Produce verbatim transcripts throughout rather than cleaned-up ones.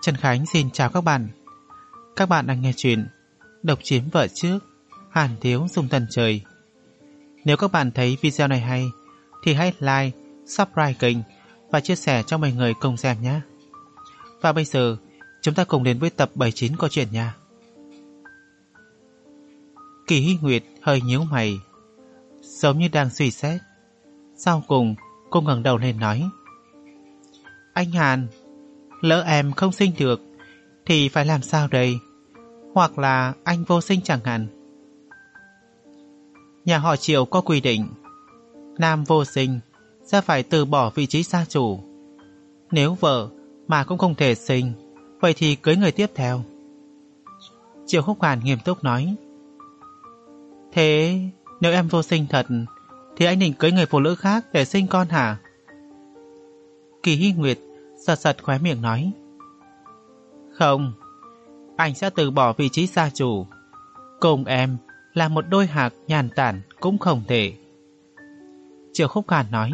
Trần Khánh xin chào các bạn. Các bạn đang nghe chuyện Độc Chiếm Vợ Trước, Hàn Thiếu Dung Thần Trời. Nếu các bạn thấy video này hay thì hãy like, subscribe kênh và chia sẻ cho mọi người cùng xem nhé. Và bây giờ chúng ta cùng đến với tập bảy mươi chín câu chuyện nha. Kỳ Hy Nguyệt hơi nhíu mày, giống như đang suy xét. Sau cùng cô ngẩng đầu lên nói: Anh Hàn, lỡ em không sinh được thì phải làm sao đây? Hoặc là anh vô sinh chẳng hạn. Nhà họ Triệu có quy định, nam vô sinh sẽ phải từ bỏ vị trí gia chủ. Nếu vợ mà cũng không thể sinh, vậy thì cưới người tiếp theo. Triệu Húc Hàn nghiêm túc nói: Thế nếu em vô sinh thật thì anh định cưới người phụ nữ khác để sinh con hả? Kỳ Hy Nguyệt giật giật khóe miệng nói: Không, anh sẽ từ bỏ vị trí gia chủ. Cùng em là một đôi hạc nhàn tản cũng không thể. Triệu Khúc Hàn nói: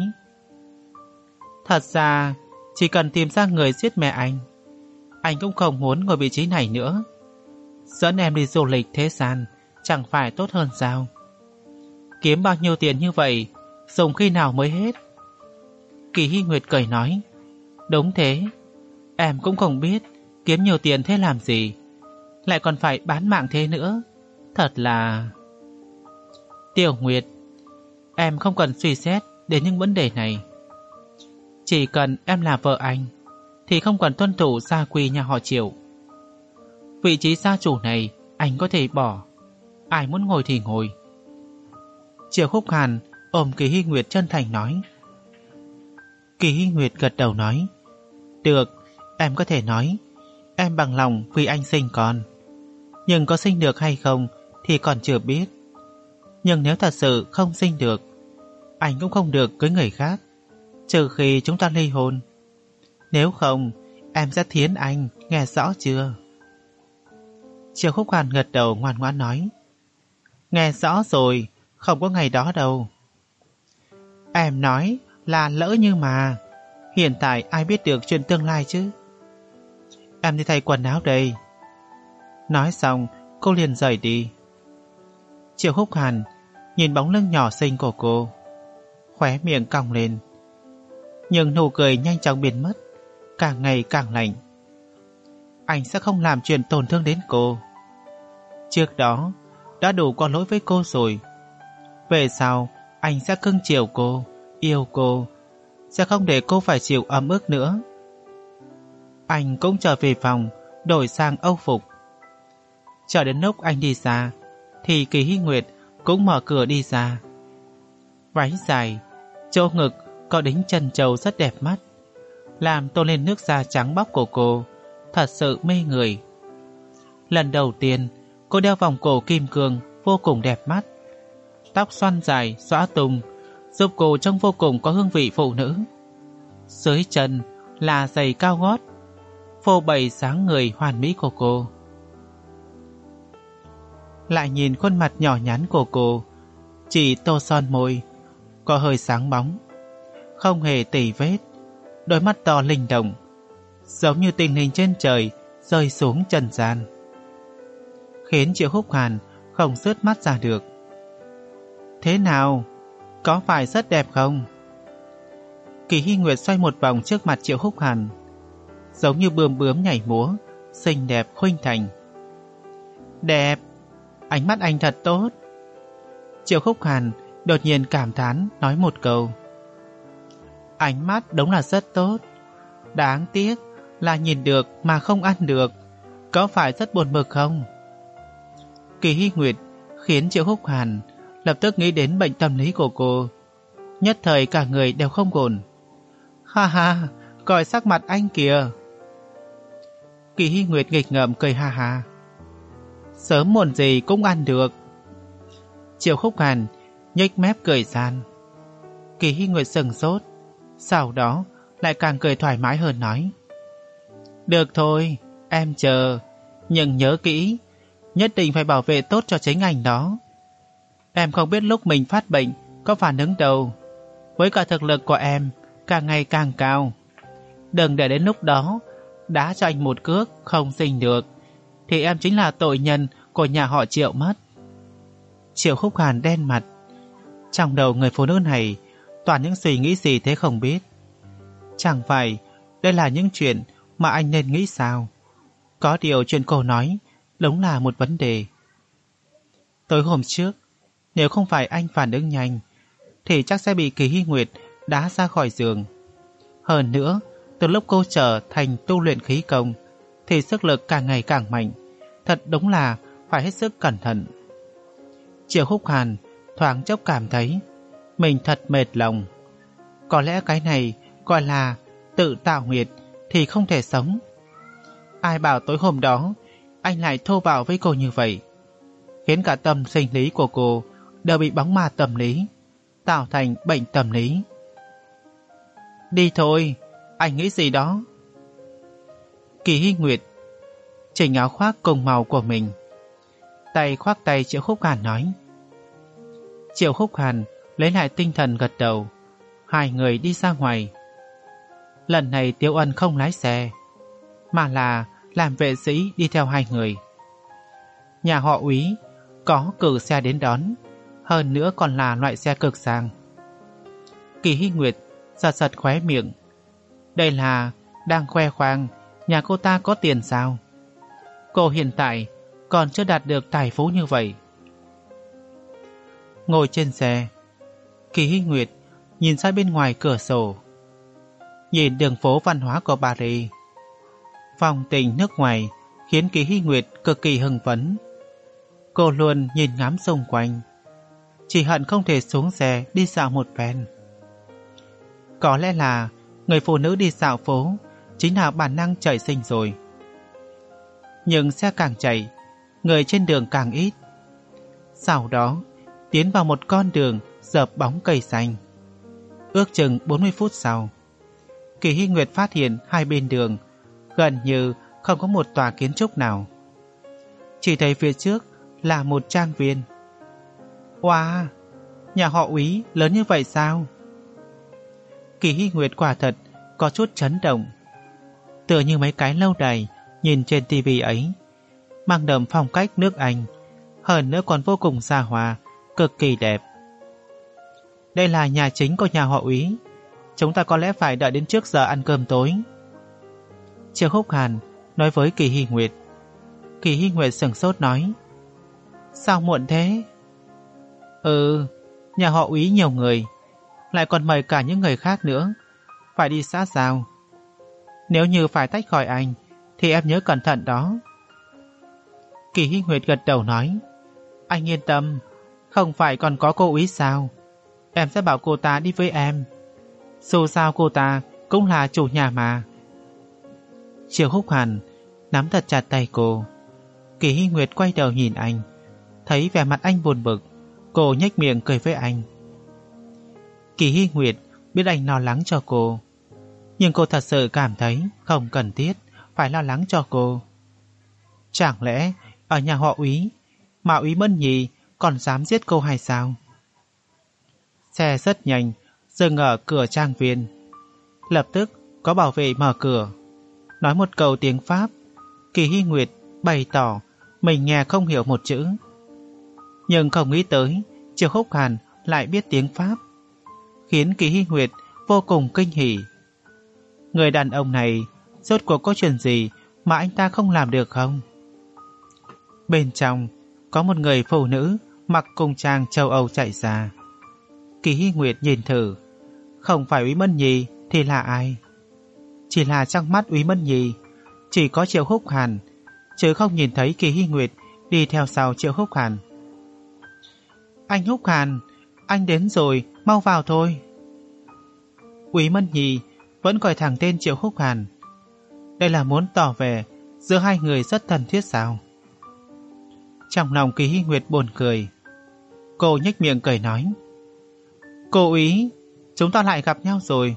Thật ra chỉ cần tìm ra người giết mẹ anh, anh cũng không muốn ngồi vị trí này nữa. Dẫn em đi du lịch thế gian chẳng phải tốt hơn sao? Kiếm bao nhiêu tiền như vậy, dùng khi nào mới hết? Kỳ Hy Nguyệt cười nói: Đúng thế, em cũng không biết kiếm nhiều tiền thế làm gì, lại còn phải bán mạng thế nữa. Thật là... Tiểu Nguyệt, em không cần suy xét đến những vấn đề này. Chỉ cần em là vợ anh thì không cần tuân thủ gia quy nhà họ Triệu. Vị trí gia chủ này anh có thể bỏ, ai muốn ngồi thì ngồi. Triệu Khúc Hàn ôm Kỳ Hy Nguyệt chân thành nói. Kỳ Hy Nguyệt gật đầu nói: Được, em có thể nói em bằng lòng vì anh sinh con. Nhưng có sinh được hay không thì còn chưa biết. Nhưng nếu thật sự không sinh được, anh cũng không được cưới người khác, trừ khi chúng ta ly hôn. Nếu không, em sẽ thiến anh, nghe rõ chưa? Triệu Khúc Hàn gật đầu ngoan ngoãn nói: Nghe rõ rồi, không có ngày đó đâu. Em nói là lỡ như mà, hiện tại ai biết được chuyện tương lai chứ? Em đi thay quần áo đây. Nói xong cô liền rời đi. Triệu Khúc Hàn nhìn bóng lưng nhỏ xinh của cô, khóe miệng cong lên, nhưng nụ cười nhanh chóng biến mất, càng ngày càng lạnh. Anh sẽ không làm chuyện tổn thương đến cô. Trước đó đã đủ có lỗi với cô rồi. Về sau anh sẽ cưng chiều cô, yêu cô, sẽ không để cô phải chịu ấm ức nữa. Anh cũng trở về phòng, đổi sang âu phục. Chờ đến lúc anh đi ra thì Kỳ Hy Nguyệt cũng mở cửa đi ra. Váy dài, chỗ ngực có đính chân trâu rất đẹp mắt, làm tôn lên nước da trắng bóc của cô, thật sự mê người. Lần đầu tiên cô đeo vòng cổ kim cương vô cùng đẹp mắt. Tóc xoăn dài xõa tung, giúp cô trông vô cùng có hương vị phụ nữ. Dưới chân là giày cao gót, phô bày dáng người hoàn mỹ của cô. Lại nhìn khuôn mặt nhỏ nhắn của cô, chỉ tô son môi, có hơi sáng bóng, không hề tỉ vết, đôi mắt to linh động, giống như tinh linh trên trời rơi xuống trần gian, khiến Triệu Khúc Hàn không rớt mắt ra được. Thế nào? Có phải rất đẹp không? Kỳ Hy Nguyệt xoay một vòng trước mặt Triệu Khúc Hàn, giống như bướm bướm nhảy múa, xinh đẹp khuynh thành. Đẹp, ánh mắt anh thật tốt. Triệu Khúc Hàn đột nhiên cảm thán nói một câu. Ánh mắt đúng là rất tốt, đáng tiếc là nhìn được mà không ăn được, có phải rất buồn bực không? Kỳ Hy Nguyệt khiến Triệu Khúc Hàn lập tức nghĩ đến bệnh tâm lý của cô, nhất thời cả người đều không ổn. Ha ha, coi sắc mặt anh kìa. Kỳ Hy Nguyệt nghịch ngợm cười ha ha. Sớm muộn gì cũng ăn được. Triệu Khúc Hàn nhếch mép cười gian. Kỳ Hy Nguyệt sừng sốt, sau đó lại càng cười thoải mái hơn nói: Được thôi, em chờ, nhưng nhớ kỹ, nhất định phải bảo vệ tốt cho chính anh đó. Em không biết lúc mình phát bệnh có phản ứng đâu. Với cả thực lực của em càng ngày càng cao, đừng để đến lúc đó Đá cho anh một cước không sinh được, thì em chính là tội nhân của nhà họ Triệu mất. Triệu Khúc Hàn đen mặt. Trong đầu người phụ nữ này toàn những suy nghĩ gì thế không biết. Chẳng phải đây là những chuyện mà anh nên nghĩ sao? Có điều chuyện cô nói đúng là một vấn đề. Tối hôm trước, nếu không phải anh phản ứng nhanh, thì chắc sẽ bị Kỳ Hy Nguyệt đá ra khỏi giường. Hơn nữa, từ lúc cô trở thành tu luyện khí công, thì sức lực càng ngày càng mạnh. Thật đúng là phải hết sức cẩn thận. Triệu Khúc Hàn thoáng chốc cảm thấy mình thật mệt lòng. Có lẽ cái này gọi là tự tạo nghiệt thì không thể sống. Ai bảo tối hôm đó anh lại thô bạo với cô như vậy, khiến cả tâm sinh lý của cô đều bị bóng ma tâm lý tạo thành bệnh tâm lý. Đi thôi, anh nghĩ gì đó? Kỳ Hy Nguyệt chỉnh áo khoác cùng màu của mình, tay khoác tay Triệu Khúc Hàn nói. Triệu Khúc Hàn lấy lại tinh thần gật đầu. Hai người đi ra ngoài. Lần này Tiêu Ân không lái xe, mà là làm vệ sĩ đi theo hai người. Nhà họ Úy có cử xe đến đón, hơn nữa còn là loại xe cực sang. Kỳ Hy Nguyệt giật giật khóe miệng. Đây là đang khoe khoang nhà cô ta có tiền sao? Cô hiện tại còn chưa đạt được tài phú như vậy. Ngồi trên xe, Kỳ Hy Nguyệt nhìn ra bên ngoài cửa sổ, nhìn đường phố văn hóa của Paris. Phong tình nước ngoài khiến Kỳ Hy Nguyệt cực kỳ hưng phấn. Cô luôn nhìn ngắm xung quanh, chỉ hận không thể xuống xe đi dạo một phen. Có lẽ là người phụ nữ đi dạo phố chính là bản năng trời sinh rồi. Nhưng xe càng chạy, người trên đường càng ít. Sau đó tiến vào một con đường dợp bóng cây xanh. Ước chừng bốn mươi phút sau, Kỳ Hy Nguyệt phát hiện hai bên đường gần như không có một tòa kiến trúc nào. Chỉ thấy phía trước là một trang viên. Wow, nhà họ Úy lớn như vậy sao? Kỳ Hy Nguyệt quả thật có chút chấn động. Tựa như mấy cái lâu đài nhìn trên tivi ấy, mang đậm phong cách nước Anh, hơn nữa còn vô cùng xa hoa, cực kỳ đẹp. Đây là nhà chính của nhà họ Úy. Chúng ta có lẽ phải đợi đến trước giờ ăn cơm tối. Triệu Khúc Hàn nói với Kỳ Hy Nguyệt. Kỳ Hy Nguyệt sửng sốt nói. Sao muộn thế? Ừ, nhà họ Úy nhiều người, lại còn mời cả những người khác nữa. Phải đi xã giao. Nếu như phải tách khỏi anh thì em nhớ cẩn thận đó. Kỳ Hy Nguyệt gật đầu nói. Anh yên tâm, không phải còn có cô Úy sao? Em sẽ bảo cô ta đi với em. Dù sao cô ta cũng là chủ nhà mà. Triệu Khúc Hàn nắm thật chặt tay cô. Kỳ Hy Nguyệt quay đầu nhìn anh, thấy vẻ mặt anh buồn bực, cô nhếch miệng cười với anh. Kỳ Hy Nguyệt biết anh lo lắng cho cô, nhưng cô thật sự cảm thấy không cần thiết phải lo lắng cho cô. Chẳng lẽ ở nhà họ Úy mà Úy Mân Nhì còn dám giết cô hay sao? Xe rất nhanh dừng ở cửa trang viên. Lập tức có bảo vệ mở cửa, nói một câu tiếng Pháp. Kỳ Hy Nguyệt bày tỏ mình nghe không hiểu một chữ, nhưng không nghĩ tới Triệu Khúc Hàn lại biết tiếng Pháp, khiến Kỳ Hy Nguyệt vô cùng kinh hỉ. Người đàn ông này rốt cuộc có chuyện gì mà anh ta không làm được không? Bên trong có một người phụ nữ mặc cung trang châu Âu chạy ra. Kỳ Hy Nguyệt nhìn thử, không phải Úy Mân Nhì thì là ai? Chỉ là trong mắt Úy Mân Nhì chỉ có Triệu Khúc Hàn, chứ không nhìn thấy Kỳ Hy Nguyệt đi theo sau Triệu Khúc Hàn. Anh Khúc Hàn, anh đến rồi, mau vào thôi. Úy Mân Nhì vẫn gọi thẳng tên Triệu Khúc Hàn. Đây là muốn tỏ vẻ giữa hai người rất thân thiết sao? Trong lòng Kỳ Hy Nguyệt buồn cười. Cô nhếch miệng cười nói. Cô Úy, chúng ta lại gặp nhau rồi.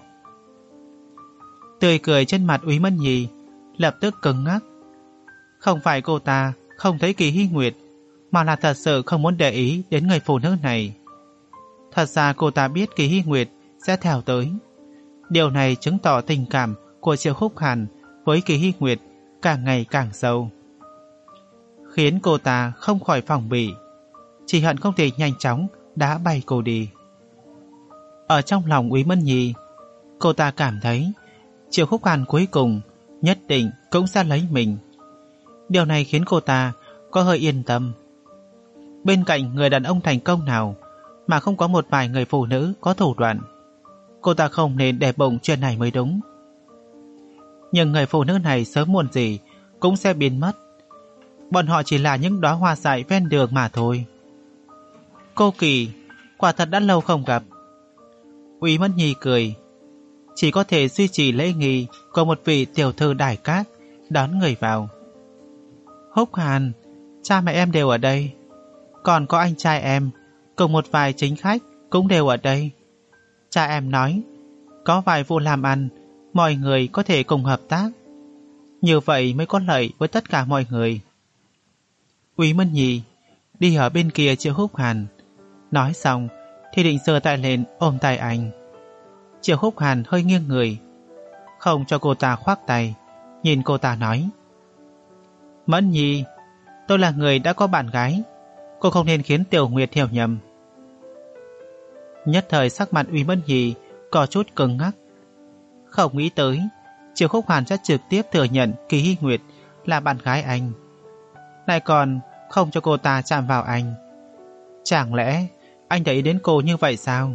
Tươi cười trên mặt Úy Mân Nhì lập tức cứng ngắc. Không phải cô ta không thấy Kỳ Hy Nguyệt, mà là thật sự không muốn để ý đến người phụ nữ này. Thật ra cô ta biết Kỳ Hy Nguyệt sẽ theo tới. Điều này chứng tỏ tình cảm của Triệu Khúc Hàn với Kỳ Hy Nguyệt càng ngày càng sâu, khiến cô ta không khỏi phòng bị, chỉ hận không thể nhanh chóng đá bay cô đi. Ở trong lòng Úy Mẫn Nhi, cô ta cảm thấy Triệu Khúc Hàn cuối cùng nhất định cũng sẽ lấy mình. Điều này khiến cô ta có hơi yên tâm. Bên cạnh người đàn ông thành công nào mà không có một vài người phụ nữ có thủ đoạn, cô ta không nên để bụng chuyện này mới đúng. Nhưng người phụ nữ này sớm muộn gì cũng sẽ biến mất. Bọn họ chỉ là những đóa hoa dại ven đường mà thôi. Cô Kỳ, quả thật đã lâu không gặp. Úy Mẫn Nhi cười, chỉ có thể duy trì lễ nghi của một vị tiểu thư đài cát đón người vào. Húc Hàn, cha mẹ em đều ở đây, còn có anh trai em cùng một vài chính khách cũng đều ở đây. Cha em nói có vài vụ làm ăn mọi người có thể cùng hợp tác, như vậy mới có lợi với tất cả mọi người. Úy Mẫn Nhi đi ở bên kia Triệu Húc Hàn, nói xong thì định giơ tay lên ôm tay anh. Triệu Húc Hàn hơi nghiêng người, không cho cô ta khoác tay, nhìn cô ta nói: Mẫn Nhi, tôi là người đã có bạn gái, cô không nên khiến Tiểu Nguyệt hiểu nhầm. Nhất thời sắc mặt Úy Mẫn Nhi có chút cứng ngắc. Không nghĩ tới Triệu Khúc Hàn sẽ trực tiếp thừa nhận Kỳ Hy Nguyệt là bạn gái anh, lại còn không cho cô ta chạm vào anh. Chẳng lẽ anh để ý đến cô như vậy sao?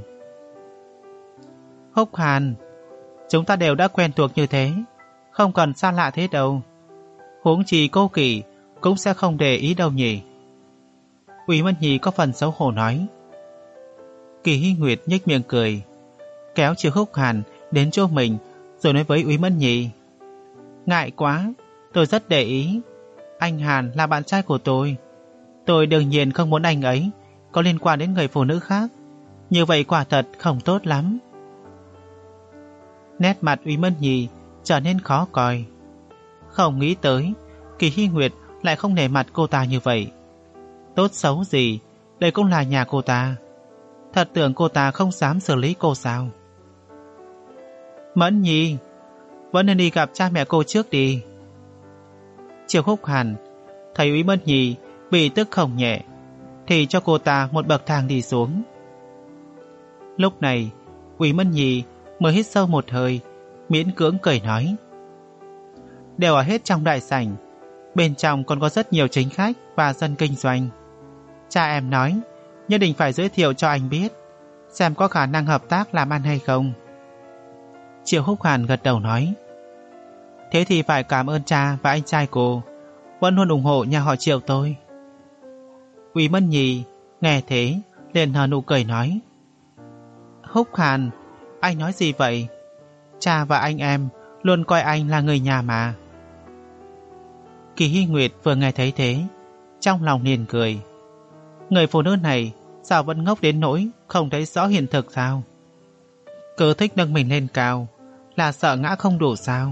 Húc Hàn, chúng ta đều đã quen thuộc như thế, không cần xa lạ thế đâu. Huống chi cô Kỳ cũng sẽ không để ý đâu nhỉ. Úy Mẫn Nhi có phần xấu hổ nói. Kỳ Hy Nguyệt nhếch miệng cười, kéo Triệu Húc Hàn đến chỗ mình rồi nói với Úy Mẫn Nhi: Ngại quá, tôi rất để ý. Anh Hàn là bạn trai của tôi, tôi đương nhiên không muốn anh ấy có liên quan đến người phụ nữ khác, như vậy quả thật không tốt lắm. Nét mặt Úy Mẫn Nhi trở nên khó coi. Không nghĩ tới Kỳ Hy Nguyệt lại không nể mặt cô ta như vậy. Tốt xấu gì đây cũng là nhà cô ta, thật tưởng cô ta không dám xử lý cô sao? Mẫn Nhi, vẫn nên đi gặp cha mẹ cô trước đi. Triệu Húc Hàn thấy Úy Mẫn Nhi bị tức không nhẹ thì cho cô ta một bậc thang đi xuống. Lúc này Úy Mẫn Nhi mới hít sâu một hơi, miễn cưỡng cười nói: Đều ở hết trong đại sảnh, bên trong còn có rất nhiều chính khách và dân kinh doanh. Cha em nói nhất định phải giới thiệu cho anh biết, xem có khả năng hợp tác làm ăn hay không. Triệu Húc Hàn gật đầu nói: Thế thì phải cảm ơn cha và anh trai cô vẫn luôn ủng hộ nhà họ Triệu tôi. Úy Mẫn Nhi nghe thế liền nở nụ cười nói: Húc Hàn, anh nói gì vậy? Cha và anh em luôn coi anh là người nhà mà. Kỳ Hy Nguyệt vừa nghe thấy thế, trong lòng liền cười. Người phụ nữ này sao vẫn ngốc đến nỗi không thấy rõ hiện thực sao? Cứ thích nâng mình lên cao, là sợ ngã không đủ sao?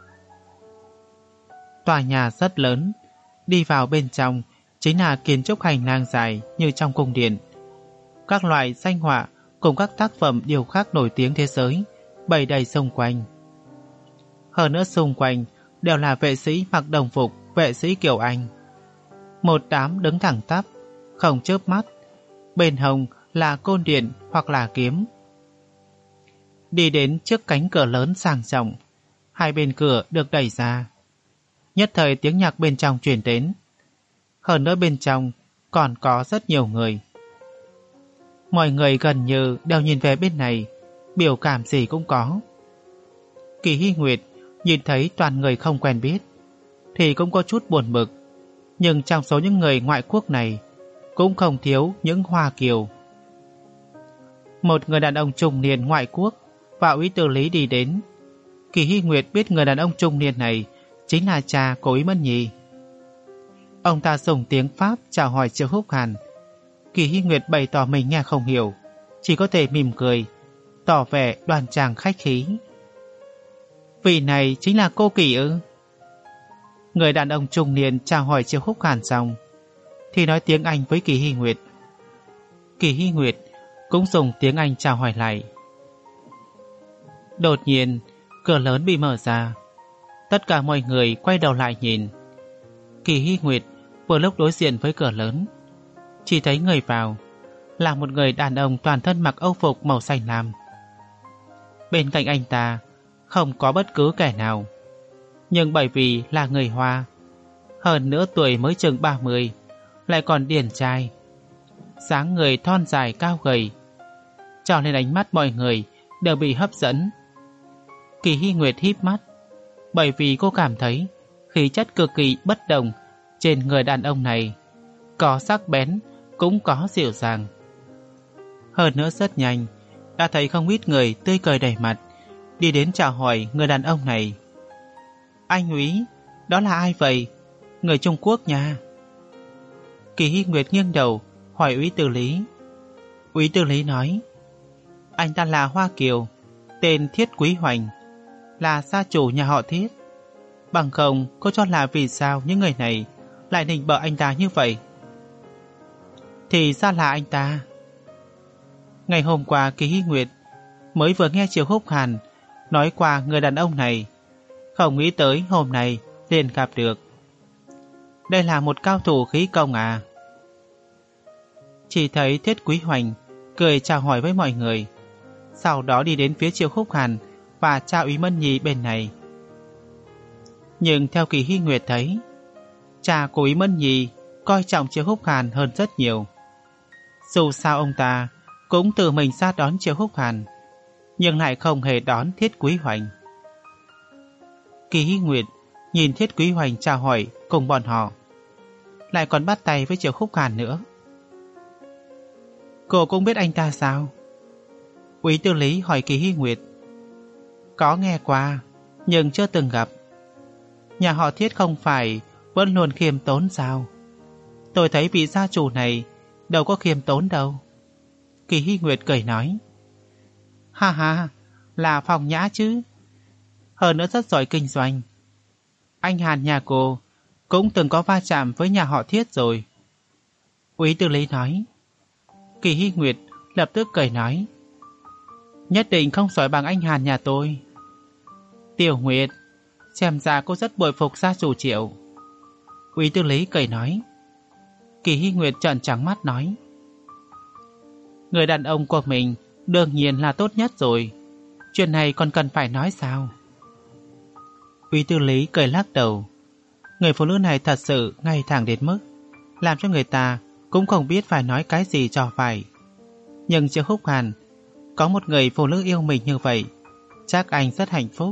Tòa nhà rất lớn, đi vào bên trong chính là kiến trúc hành lang dài như trong cung điện. Các loại danh họa cùng các tác phẩm điêu khắc nổi tiếng thế giới bày đầy xung quanh. Hơn nữa xung quanh đều là vệ sĩ mặc đồng phục vệ sĩ kiểu Anh. Một đám đứng thẳng tắp, không chớp mắt, bên hông là côn điện hoặc là kiếm. Đi đến trước cánh cửa lớn sang trọng, hai bên cửa được đẩy ra. Nhất thời tiếng nhạc bên trong truyền đến. Hơn nữa bên trong còn có rất nhiều người. Mọi người gần như đều nhìn về bên này, biểu cảm gì cũng có. Kỳ Hy Nguyệt nhìn thấy toàn người không quen biết thì cũng có chút buồn bực, nhưng trong số những người ngoại quốc này cũng không thiếu những Hoa Kiều. Một người đàn ông trung niên ngoại quốc và Úy Tư Lý đi đến. Kỳ Hy Nguyệt biết người đàn ông trung niên này chính là cha của Úy Mẫn Nhi. Ông ta dùng tiếng Pháp chào hỏi Triệu Húc Hàn. Kỳ Hy Nguyệt bày tỏ mình nghe không hiểu, chỉ có thể mỉm cười, tỏ vẻ đoan trang khách khí. Vị này chính là cô Kỳ ư? Người đàn ông trung niên chào hỏi Triệu Húc Hàn xong thì nói tiếng Anh với Kỳ Hy Nguyệt. Kỳ Hy Nguyệt cũng dùng tiếng Anh chào hỏi lại. Đột nhiên cửa lớn bị mở ra. Tất cả mọi người quay đầu lại nhìn. Kỳ Hy Nguyệt vừa lúc đối diện với cửa lớn, chỉ thấy người vào là một người đàn ông toàn thân mặc âu phục màu xanh lam. Bên cạnh anh ta không có bất cứ kẻ nào, nhưng bởi vì là người Hoa, hơn nữa tuổi mới chừng ba mươi, lại còn điển trai, dáng người thon dài cao gầy, cho nên ánh mắt mọi người đều bị hấp dẫn. Kỳ Hy Nguyệt híp mắt, bởi vì cô cảm thấy khí chất cực kỳ bất đồng trên người đàn ông này, có sắc bén cũng có dịu dàng. Hơn nữa rất nhanh đã thấy không ít người tươi cười đầy mặt đi đến chào hỏi người đàn ông này. Anh úy, đó là ai vậy? Người Trung Quốc nha. Kỳ Hy Nguyệt nghiêng đầu hỏi úy Tư Lý. Úy Tư Lý nói, anh ta là Hoa Kiều, tên Thiết Quý Hoành, là gia chủ nhà họ Thiết. Bằng không, cô cho là vì sao những người này lại nịnh bợ anh ta như vậy? Thì ra là anh ta. Ngày hôm qua Kỳ Hy Nguyệt mới vừa nghe Triệu Húc Hàn nói qua người đàn ông này, không nghĩ tới hôm nay liền gặp được. Đây là một cao thủ khí công à? Chỉ thấy Thiết Quý Hoành cười chào hỏi với mọi người, sau đó đi đến phía Triệu Húc Hàn và cha úy Mân Nhi bên này. Nhưng theo Kỳ Hy Nguyệt thấy, cha của úy Mân Nhi coi trọng Triệu Húc Hàn hơn rất nhiều. Dù sao ông ta cũng tự mình ra đón Triệu Húc Hàn, nhưng lại không hề đón Thiết Quý Hoành. Kỳ Hy Nguyệt nhìn Thiết Quý Hoành chào hỏi cùng bọn họ, lại còn bắt tay với Triệu Húc Hàn nữa. Cô cũng biết anh ta sao? Úy Tư Lý hỏi Kỳ Hy Nguyệt. Có nghe qua, nhưng chưa từng gặp. Nhà họ Thiết không phải vẫn luôn khiêm tốn sao? Tôi thấy vị gia chủ này đâu có khiêm tốn đâu. Kỳ Hy Nguyệt cười nói. Ha ha, là Phong Nhã chứ. Hơn nữa rất giỏi kinh doanh. Anh Hàn nhà cô cũng từng có va chạm với nhà họ Thiết rồi. Úy Tư Lý nói. Kỳ Hy Nguyệt lập tức cười nói. Nhất định không giỏi bằng anh Hàn nhà tôi. Tiểu Nguyệt, xem ra cô rất bội phục gia chủ Triệu. Úy Tư Lý cười nói. Kỳ Hy Nguyệt trợn trắng mắt nói. Người đàn ông của mình đương nhiên là tốt nhất rồi, chuyện này còn cần phải nói sao? Úy Tư Lý cười lắc đầu. Người phụ nữ này thật sự ngay thẳng đến mức làm cho người ta cũng không biết phải nói cái gì cho phải. Nhưng Triệu Húc Hàn có một người phụ nữ yêu mình như vậy, chắc anh rất hạnh phúc.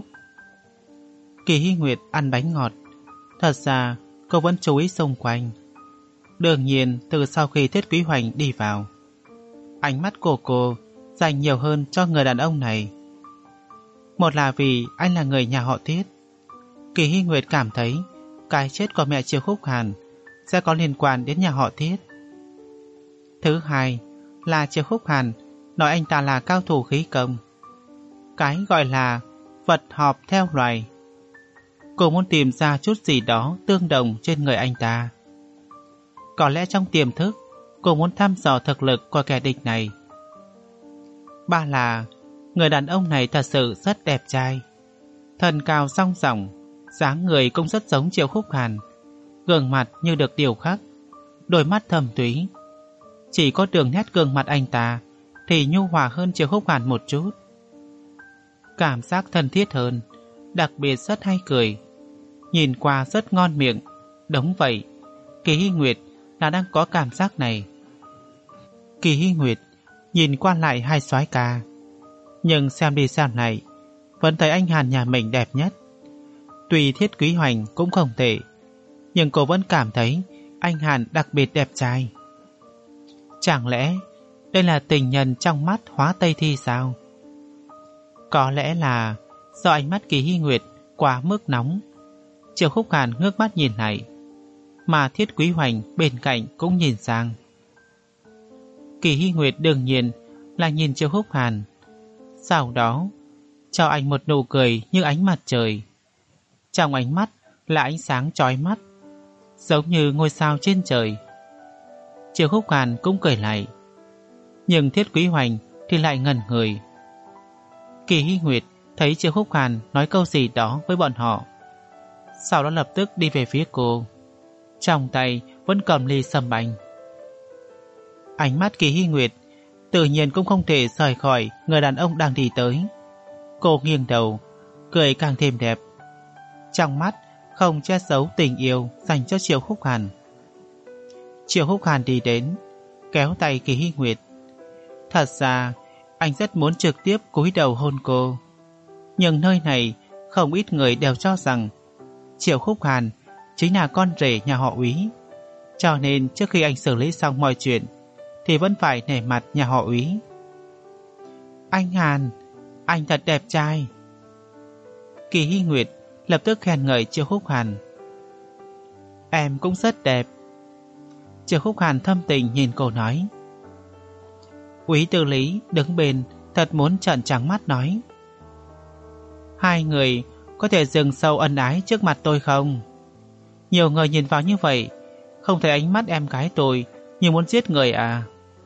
Kỳ Hy Nguyệt ăn bánh ngọt. Thật ra cô vẫn chú ý xung quanh. Đương nhiên từ sau khi Thiết Quý Hoành đi vào, ánh mắt của cô dành nhiều hơn cho người đàn ông này. Một là vì anh là người nhà họ Thiết. Kỳ Hy Nguyệt cảm thấy cái chết của mẹ Triệu Húc Hàn sẽ có liên quan đến nhà họ Thiết. Thứ hai là Triệu Húc Hàn nói anh ta là cao thủ khí công, cái gọi là vật họp theo loài. Cô muốn tìm ra chút gì đó tương đồng trên người anh ta. Có lẽ trong tiềm thức cô muốn thăm dò thực lực của kẻ địch này. Ba là người đàn ông này thật sự rất đẹp trai, thân cao song sòng, dáng người cũng rất giống Triệu Húc Hàn, gương mặt như được điêu khắc, đôi mắt thâm thúy. Chỉ có đường nét gương mặt anh ta thì nhu hòa hơn Triệu Húc Hàn một chút, cảm giác thân thiết hơn, đặc biệt rất hay cười, nhìn qua rất ngon miệng. Đúng vậy, Kỳ Hy Nguyệt là đang có cảm giác này. Kỳ Hy Nguyệt nhìn qua lại hai soái ca, nhưng xem đi xem lại vẫn thấy anh Hàn nhà mình đẹp nhất. Tuy Thiết Quý Hoành cũng không tệ, nhưng cô vẫn cảm thấy anh Hàn đặc biệt đẹp trai. Chẳng lẽ đây là tình nhân trong mắt Hóa Tây Thi sao? Có lẽ là do ánh mắt Kỳ Hy Nguyệt quá mức nóng. Triệu Húc Hàn ngước mắt nhìn lại, mà Thiết Quý Hoành bên cạnh cũng nhìn sang. Kỳ Hy Nguyệt đương nhiên là nhìn Triệu Húc Hàn, sau đó cho anh một nụ cười như ánh mặt trời. Trong ánh mắt là ánh sáng chói mắt, giống như ngôi sao trên trời. Triệu Húc Hàn cũng cười lại, nhưng Thiết Quý Hoành thì lại ngẩn người. Kỳ Hy Nguyệt thấy Triệu Húc Hàn nói câu gì đó với bọn họ, sau đó lập tức đi về phía cô. Trong tay vẫn cầm ly sâm banh. Ánh mắt Kỳ Hy Nguyệt tự nhiên cũng không thể rời khỏi người đàn ông đang đi tới. Cô nghiêng đầu, cười càng thêm đẹp. Trong mắt không che giấu tình yêu dành cho Triệu Húc Hàn. Triệu Húc Hàn đi đến, kéo tay Kỳ Hy Nguyệt. Thật ra anh rất muốn trực tiếp cúi đầu hôn cô, nhưng nơi này không ít người đều cho rằng Triệu Húc Hàn chính là con rể nhà họ Úy, cho nên trước khi anh xử lý xong mọi chuyện thì vẫn phải nể mặt nhà họ Úy. Anh Hàn, anh thật đẹp trai. Kỳ Hy Nguyệt lập tức khen ngợi Triệu Húc Hàn. Em cũng rất đẹp. Triệu Húc Hàn thâm tình nhìn cô nói. Úy Tư Lý đứng bên thật muốn trợn trắng mắt nói. Hai người có thể dừng sâu ân ái trước mặt tôi không? Nhiều người nhìn vào như vậy, không thấy ánh mắt em gái tôi như muốn giết người à?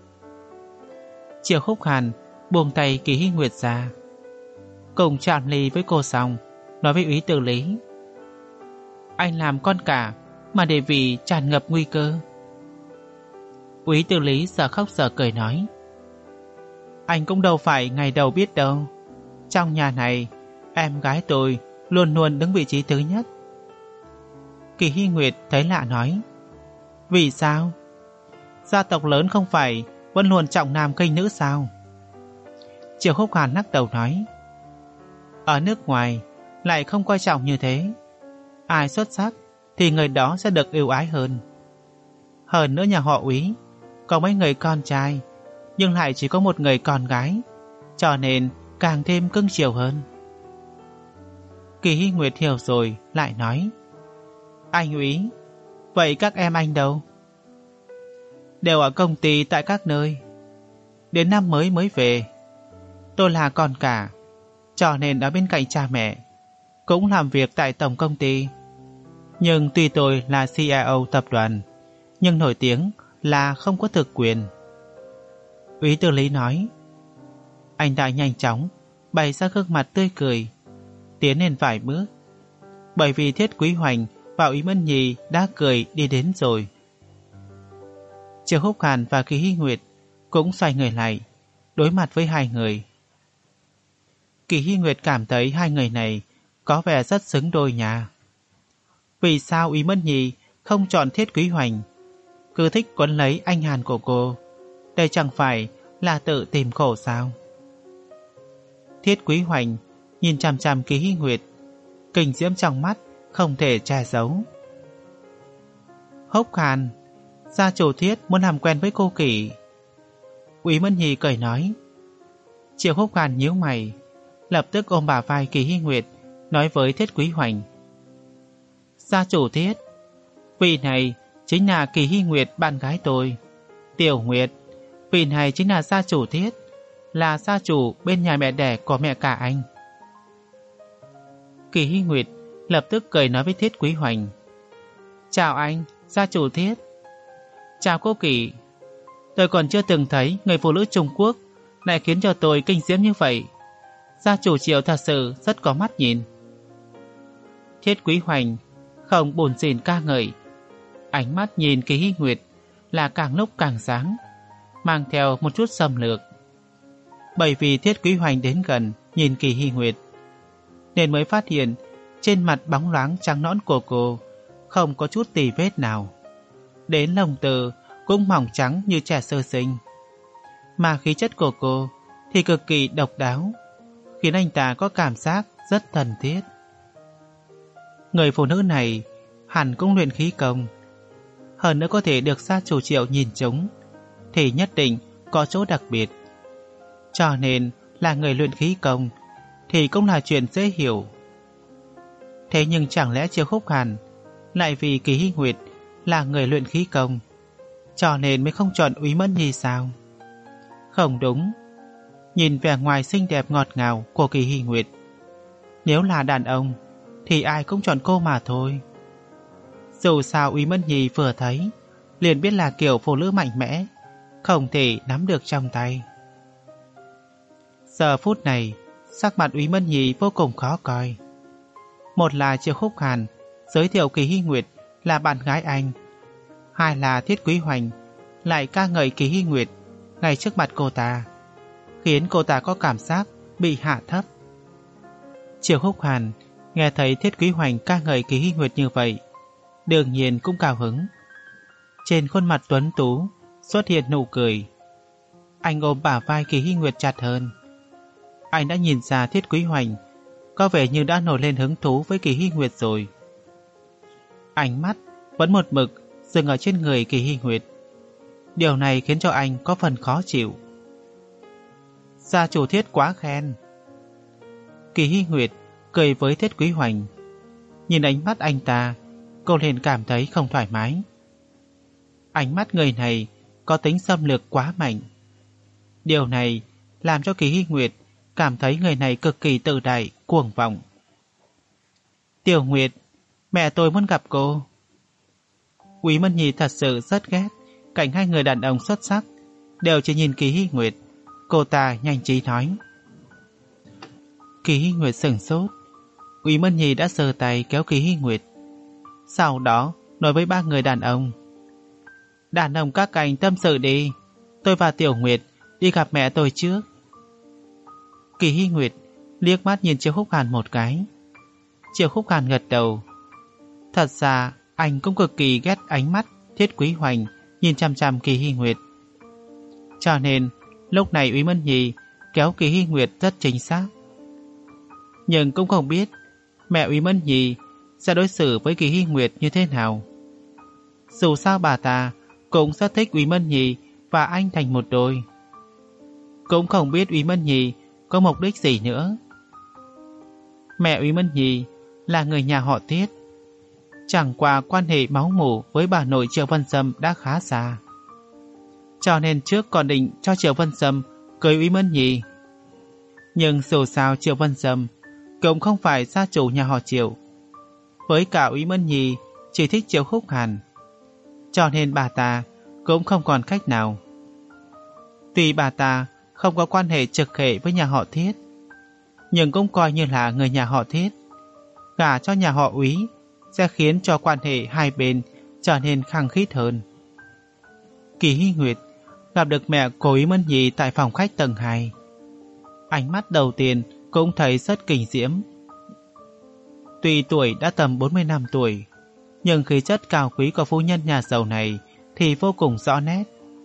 Triệu Húc Hàn buông tay Kỳ Hy Nguyệt ra, cùng chạm ly với cô xong, nói với Úy Tư Lý. Anh làm con cả mà địa vị tràn ngập nguy cơ. Úy Tư Lý giờ khóc giờ cười nói. Anh cũng đâu phải ngày đầu biết đâu. Trong nhà này, em gái tôi luôn luôn đứng vị trí thứ nhất. Kỳ Hy Nguyệt thấy lạ nói. Vì sao? Gia tộc lớn không phải vẫn luôn trọng nam khinh nữ sao? Triệu Húc Hàn lắc đầu nói. Ở nước ngoài lại không coi trọng như thế. Ai xuất sắc thì người đó sẽ được ưu ái hơn. Hơn nữa nhà họ Úy có mấy người con trai, nhưng lại chỉ có một người con gái, cho nên càng thêm cưng chiều hơn. Kỳ Hy Nguyệt hiểu rồi lại nói. Anh Úy, vậy các em anh đâu? Đều ở công ty tại các nơi. Đến năm mới mới về. Tôi là con cả, cho nên ở bên cạnh cha mẹ, cũng làm việc tại tổng công ty. Nhưng tuy tôi là xê e ô tập đoàn, nhưng nổi tiếng là không có thực quyền. Úy Tư Lý nói. Anh ta nhanh chóng bày ra gương mặt tươi cười, tiến lên vài bước, bởi vì Thiết Quý Hoành và Úy Mân Nhì đã cười đi đến rồi. Triệu Húc Hàn và Kỳ Hy Nguyệt cũng xoay người lại, đối mặt với hai người. Kỳ Hy Nguyệt cảm thấy hai người này có vẻ rất xứng đôi nhà. Vì sao Úy Mân Nhì không chọn Thiết Quý Hoành, cứ thích quấn lấy anh Hàn của cô? Đây chẳng phải là tự tìm khổ sao? Thiết Quý Hoành nhìn chằm chằm Kỳ Hy Nguyệt, kinh diễm trong mắt không thể che giấu. Húc Hàn, gia chủ Thiết muốn làm quen với cô Kỳ. Úy Mân Nhì cười nói. Triệu Húc Hàn nhíu mày, lập tức ôm bả vai Kỳ Hy Nguyệt, nói với Thiết Quý Hoành. Gia chủ Thiết, vị này chính là Kỳ Hy Nguyệt bạn gái tôi. Tiểu Nguyệt, vị này chính là gia chủ Thiết, là gia chủ bên nhà mẹ đẻ của mẹ cả anh. Kỳ Hy Nguyệt lập tức cười nói với Thiết Quý Hoành. Chào anh, gia chủ Thiết. Chào cô Kỳ. Tôi còn chưa từng thấy người phụ nữ Trung Quốc lại khiến cho tôi kinh diễm như vậy. Gia chủ Triệu thật sự rất có mắt nhìn. Thiết Quý Hoành không buồn xỉn ca ngợi, ánh mắt nhìn Kỳ Hy Nguyệt là càng lúc càng sáng, mang theo một chút xâm lược. Bởi vì Thiết Quý Hoành đến gần nhìn Kỳ Hy Nguyệt, nên mới phát hiện trên mặt bóng loáng trắng nõn của cô không có chút tì vết nào. Đến lông tơ cũng mỏng trắng như trẻ sơ sinh. Mà khí chất của cô thì cực kỳ độc đáo, khiến anh ta có cảm giác rất thân thiết. Người phụ nữ này hẳn cũng luyện khí công, hơn nữa có thể được gia chủ Triệu nhìn trúng, thì nhất định có chỗ đặc biệt. Cho nên là người luyện khí công thì cũng là chuyện dễ hiểu. Thế nhưng chẳng lẽ Triệu Húc Hàn lại vì Kỳ Hy Nguyệt là người luyện khí công, cho nên mới không chọn Úy Mẫn Nhi sao? Không đúng. Nhìn vẻ ngoài xinh đẹp ngọt ngào của Kỳ Hy Nguyệt, nếu là đàn ông thì ai cũng chọn cô mà thôi. Dù sao Úy Mẫn Nhi vừa thấy liền biết là kiểu phụ nữ mạnh mẽ, không thể nắm được trong tay. Giờ phút này sắc mặt Úy Mẫn Nhi vô cùng khó coi. Một là Triệu Húc Hàn giới thiệu Kỳ Hy Nguyệt là bạn gái anh. Hai là Thiết Quý Hoành lại ca ngợi Kỳ Hy Nguyệt ngay trước mặt cô ta, khiến cô ta có cảm giác bị hạ thấp. Triệu Húc Hàn nghe thấy Thiết Quý Hoành ca ngợi Kỳ Hy Nguyệt như vậy, đương nhiên cũng cao hứng. Trên khuôn mặt tuấn tú xuất hiện nụ cười. Anh ôm bả vai Kỳ Hy Nguyệt chặt hơn. Anh đã nhìn ra Thiết Quý Hoành có vẻ như đã nổi lên hứng thú với Kỳ Hy Nguyệt rồi. Ánh mắt vẫn một mực dừng ở trên người Kỳ Hy Nguyệt. Điều này khiến cho anh có phần khó chịu. Gia chủ Thiết quá khen. Kỳ Hy Nguyệt cười với Thiết Quý Hoành. Nhìn ánh mắt anh ta, cô liền cảm thấy không thoải mái. Ánh mắt người này có tính xâm lược quá mạnh. Điều này làm cho Kỳ Hy Nguyệt cảm thấy người này cực kỳ tự đại, cuồng vọng. Tiểu Nguyệt, mẹ tôi muốn gặp cô. Quý Mân Nhi thật sự rất ghét cảnh hai người đàn ông xuất sắc đều chỉ nhìn Kỳ Hy Nguyệt. Cô ta nhanh trí nói. Kỳ Hy Nguyệt sửng sốt. Quý Mân Nhi đã giơ tay kéo Kỳ Hy Nguyệt, sau đó nói với ba người đàn ông. Đàn ông các anh tâm sự đi, tôi và Tiểu Nguyệt đi gặp mẹ tôi trước. Kỳ Hy Nguyệt liếc mắt nhìn Triệu Húc Hàn một cái. Triệu Húc Hàn gật đầu. Thật ra anh cũng cực kỳ ghét ánh mắt Thiết Quý Hoành nhìn chằm chằm Kỳ Hy Nguyệt. Cho nên lúc này Úy Mân Nhi kéo Kỳ Hy Nguyệt rất chính xác. Nhưng cũng không biết mẹ Úy Mân Nhi sẽ đối xử với Kỳ Hy Nguyệt như thế nào. Dù sao bà ta cũng rất thích Úy Mân Nhi và anh thành một đôi. Cũng không biết Úy Mân Nhi có mục đích gì nữa. Mẹ Úy Mân Nhi là người nhà họ Tiết. Chẳng qua quan hệ máu mủ với bà nội Triệu Vân Sâm đã khá xa, cho nên trước còn định cho Triệu Vân Sâm cưới Úy Mân Nhi. Nhưng dù sao Triệu Vân Sâm cũng không phải gia chủ nhà họ Triệu. Với cả Úy Mân Nhi chỉ thích Triệu Húc Hàn, cho nên bà ta cũng không còn cách nào. Tuy bà ta không có quan hệ trực hệ với nhà họ Thiết, nhưng cũng coi như là người nhà họ Thiết. Gả cho nhà họ Úy sẽ khiến cho quan hệ hai bên trở nên khăng khít hơn. Kỳ Hy Nguyệt gặp được mẹ của Úy Mân Nhi tại phòng khách tầng hai. Ánh mắt đầu tiên cũng thấy rất kinh diễm. Tuy tuổi đã tầm bốn mươi năm tuổi, nhưng khí chất cao quý của phu nhân nhà giàu này thì vô cùng rõ nét.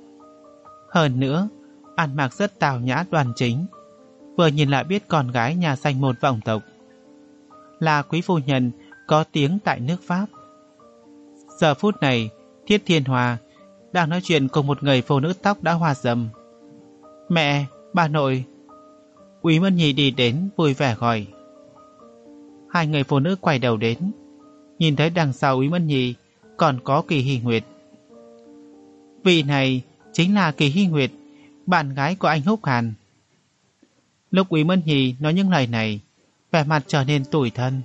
Hơn nữa, ăn mặc rất tào nhã đoan chính, vừa nhìn lại biết con gái nhà danh môn vọng tộc, là quý phu nhân có tiếng tại nước Pháp. Giờ phút này, Thiết Thiên Hòa đang nói chuyện cùng một người phụ nữ tóc đã hoa râm. Mẹ, bà nội. Úy Mân Nhi đi đến vui vẻ gọi. Hai người phụ nữ quay đầu đến, nhìn thấy đằng sau Úy Mân Nhi còn có Kỳ Hy Nguyệt. Vị này chính là Kỳ Hy Nguyệt, bạn gái của anh Húc Hàn. Lúc Úy Mân Nhi nói những lời này, vẻ mặt trở nên tủi thân.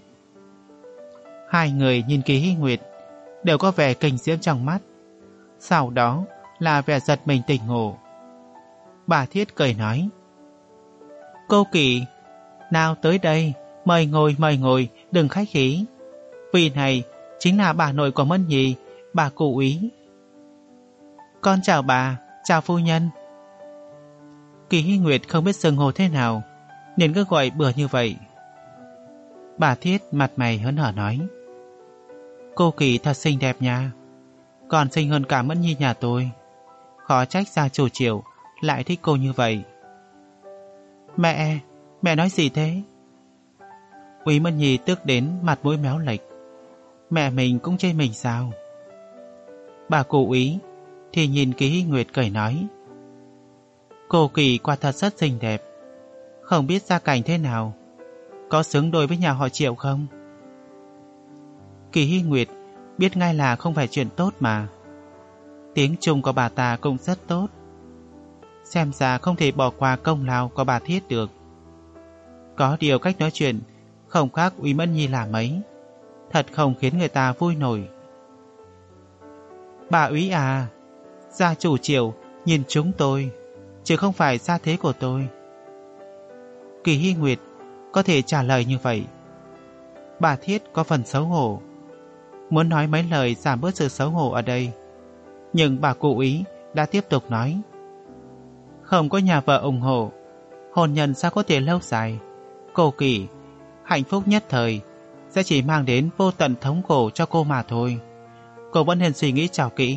Hai người nhìn Kỳ Hy Nguyệt đều có vẻ kinh diễm trong mắt, sau đó là vẻ giật mình tỉnh ngộ. Bà Thiết cười nói. Cô Kỳ, nào tới đây, mời ngồi mời ngồi, đừng khách khí. Vị này chính là bà nội của Mân Nhi, bà cụ Úy. Con chào bà, chào phu nhân. Kỳ Hy Nguyệt không biết xưng hô thế nào, nên cứ gọi bừa như vậy. Bà Thiết mặt mày hớn hở nói. Cô Kỳ thật xinh đẹp nha, còn xinh hơn cả Mân Nhi nhà tôi. Khó trách gia chủ Triệu lại thích cô như vậy. Mẹ, mẹ nói gì thế? Úy Mân Nhi tức đến mặt mũi méo lệch. Mẹ mình cũng chê mình sao? Bà cụ Úy thì nhìn Kỳ Hy Nguyệt cười nói. Cô Kỳ quả thật rất xinh đẹp, không biết gia cảnh thế nào, có xứng đôi với nhà họ Triệu không? Kỳ Hy Nguyệt biết ngay là không phải chuyện tốt mà. Tiếng Trung của bà ta cũng rất tốt, xem ra không thể bỏ qua công lao của bà Thiết được. Có điều cách nói chuyện không khác Úy Mân Nhi là mấy, thật không khiến người ta vui nổi. Bà Úy à, gia chủ Triệu nhìn chúng tôi, chứ không phải gia thế của tôi. Kỳ Hy Nguyệt có thể trả lời như vậy. Bà Thiết có phần xấu hổ, muốn nói mấy lời giảm bớt sự xấu hổ ở đây. Nhưng bà cụ ý đã tiếp tục nói. Không có nhà vợ ủng hộ, hôn nhân sao có thể lâu dài. Cô Kỳ, hạnh phúc nhất thời sẽ chỉ mang đến vô tận thống khổ cho cô mà thôi. Cô vẫn nên suy nghĩ cho kỹ.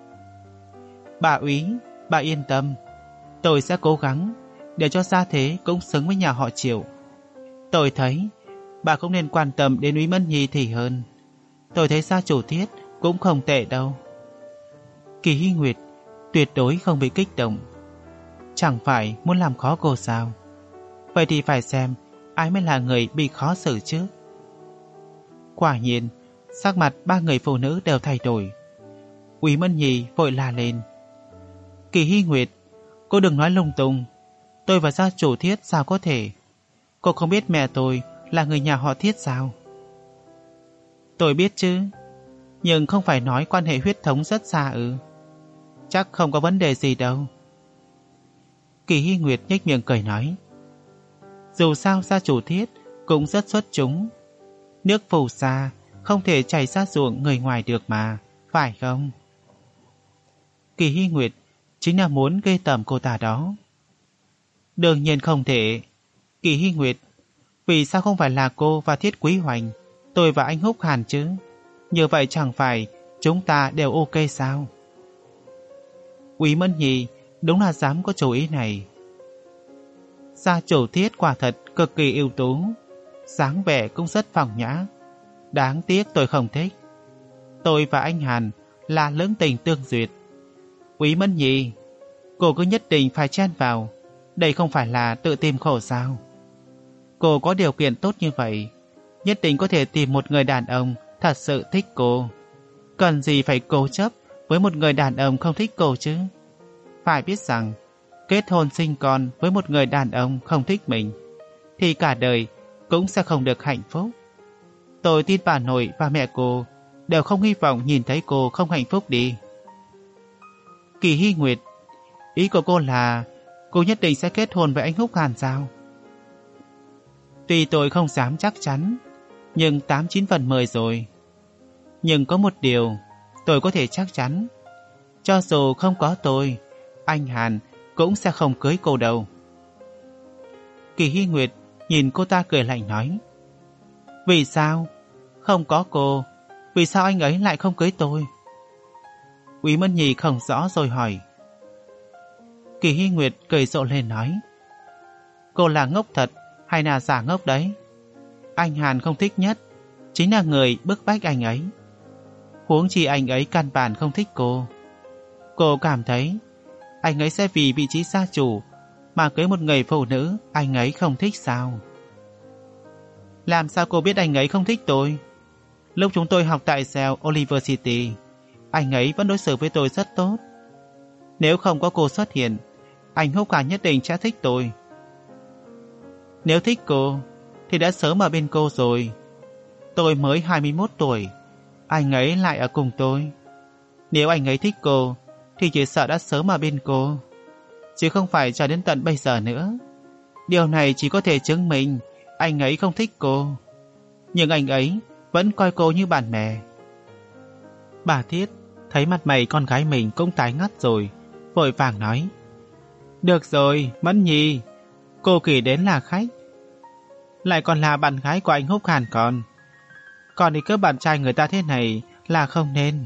Bà úy, bà yên tâm, tôi sẽ cố gắng để cho gia thế cũng xứng với nhà họ Triệu. Tôi thấy bà cũng nên quan tâm đến úy Mẫn Nhi thì hơn. Tôi thấy gia chủ Tiết cũng không tệ đâu. Kỳ Hy Nguyệt tuyệt đối không bị kích động. Chẳng phải muốn làm khó cô sao? Vậy thì phải xem ai mới là người bị khó xử chứ. Quả nhiên, sắc mặt ba người phụ nữ đều thay đổi. Úy Mẫn Nhi vội la lên. Kỳ Hy Nguyệt, cô đừng nói lung tung. Tôi và gia chủ Thiết sao có thể? Cô không biết mẹ tôi là người nhà họ Thiết sao? Tôi biết chứ, nhưng không phải nói quan hệ huyết thống rất xa ư? Chắc không có vấn đề gì đâu. Kỳ Hy Nguyệt nhếch miệng cười nói. Dù sao gia chủ Thiết cũng rất xuất chúng. Nước phù sa không thể chảy ra ruộng người ngoài được mà, phải không? Kỳ Hy Nguyệt chính là muốn gây tởm cô ta đó. Đương nhiên không thể. Kỳ Hy Nguyệt, vì sao không phải là cô và Thiết Quý Hoành, tôi và anh Húc Hàn chứ? Như vậy chẳng phải chúng ta đều ok sao? Úy Mẫn Nhi đúng là dám có chủ ý này. Gia chủ Thiết quả thật cực kỳ ưu tú, dáng vẻ cũng rất phong nhã. Đáng tiếc tôi không thích. Tôi và anh Hàn là lưỡng tình tương duyệt. Úy Mẫn Nhi, cô cứ nhất định phải chen vào. Đây không phải là tự tìm khổ sao? Cô có điều kiện tốt như vậy, nhất định có thể tìm một người đàn ông thật sự thích cô. Cần gì phải cố chấp với một người đàn ông không thích cô chứ? Phải biết rằng, kết hôn sinh con với một người đàn ông không thích mình, thì cả đời cũng sẽ không được hạnh phúc. Tôi tin bà nội và mẹ cô đều không hy vọng nhìn thấy cô không hạnh phúc đi. Kỳ Hy Nguyệt, ý của cô là cô nhất định sẽ kết hôn với anh Húc Hàn sao? Tuy tôi không dám chắc chắn, nhưng tám chín phần mười rồi. Nhưng có một điều tôi có thể chắc chắn. Cho dù không có tôi, anh Hàn cũng sẽ không cưới cô đâu. Kỳ Hy Nguyệt nhìn cô ta cười lạnh nói. Vì sao? Không có cô, vì sao anh ấy lại không cưới tôi? Úy Mẫn Nhi không rõ rồi hỏi. Kỳ Hy Nguyệt cười rộ lên nói. Cô là ngốc thật hay là giả ngốc đấy? Anh Hàn không thích nhất chính là người bức bách anh ấy. Huống chi anh ấy căn bản không thích cô. Cô cảm thấy anh ấy sẽ vì vị trí gia chủ mà cưới một người phụ nữ anh ấy không thích sao? Làm sao cô biết anh ấy không thích tôi? Lúc chúng tôi học tại Yale University, anh ấy vẫn đối xử với tôi rất tốt. Nếu không có cô xuất hiện, anh Húc Hàn nhất định sẽ thích tôi. Nếu thích cô thì đã sớm ở bên cô rồi. Tôi mới hai mươi mốt tuổi, anh ấy lại ở cùng tôi. Nếu anh ấy thích cô thì chỉ sợ đã sớm ở bên cô, chứ không phải cho đến tận bây giờ nữa. Điều này chỉ có thể chứng minh anh ấy không thích cô, nhưng anh ấy vẫn coi cô như bạn bè. Bà Thiết thấy mặt mày con gái mình cũng tái ngắt rồi, vội vàng nói. Được rồi, Mẫn Nhi, cô Kỳ đến là khách, lại còn là bạn gái của anh Húc Hàn còn. Còn đi cướp bạn trai người ta thế này là không nên.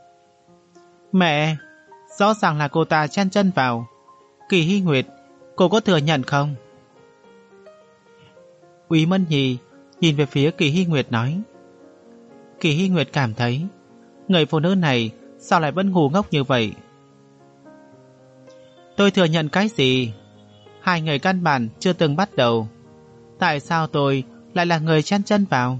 Mẹ, rõ ràng là cô ta chen chân vào. Kỳ Hy Nguyệt, cô có thừa nhận không? Úy Mẫn Nhi nhìn về phía Kỳ Hy Nguyệt nói. Kỳ Hy Nguyệt cảm thấy người phụ nữ này sao lại vẫn ngu ngốc như vậy? Tôi thừa nhận cái gì? Hai người căn bản chưa từng bắt đầu. Tại sao tôi lại là người chen chân vào?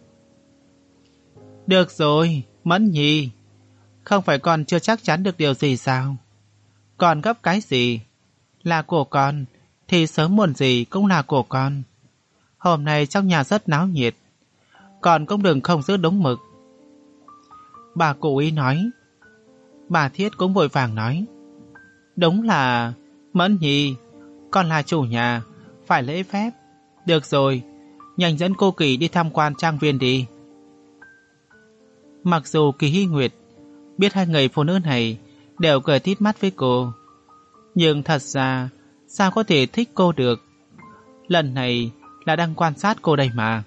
Được rồi, Mẫn Nhi, không phải con chưa chắc chắn được điều gì sao? Con gấp cái gì? Là của con thì sớm muộn gì cũng là của con. Hôm nay trong nhà rất náo nhiệt, con cũng đừng không giữ đúng mực. Bà cụ ý nói. Bà Thiết cũng vội vàng nói. Đúng là Mẫn Nhi, con là chủ nhà, phải lễ phép. Được rồi, nhanh dẫn cô Kỳ đi tham quan trang viên đi. Mặc dù Kỳ Hy Nguyệt biết hai người phụ nữ này đều cười tít mắt với cô, nhưng thật ra sao có thể thích cô được. Lần này là đang quan sát cô đây mà.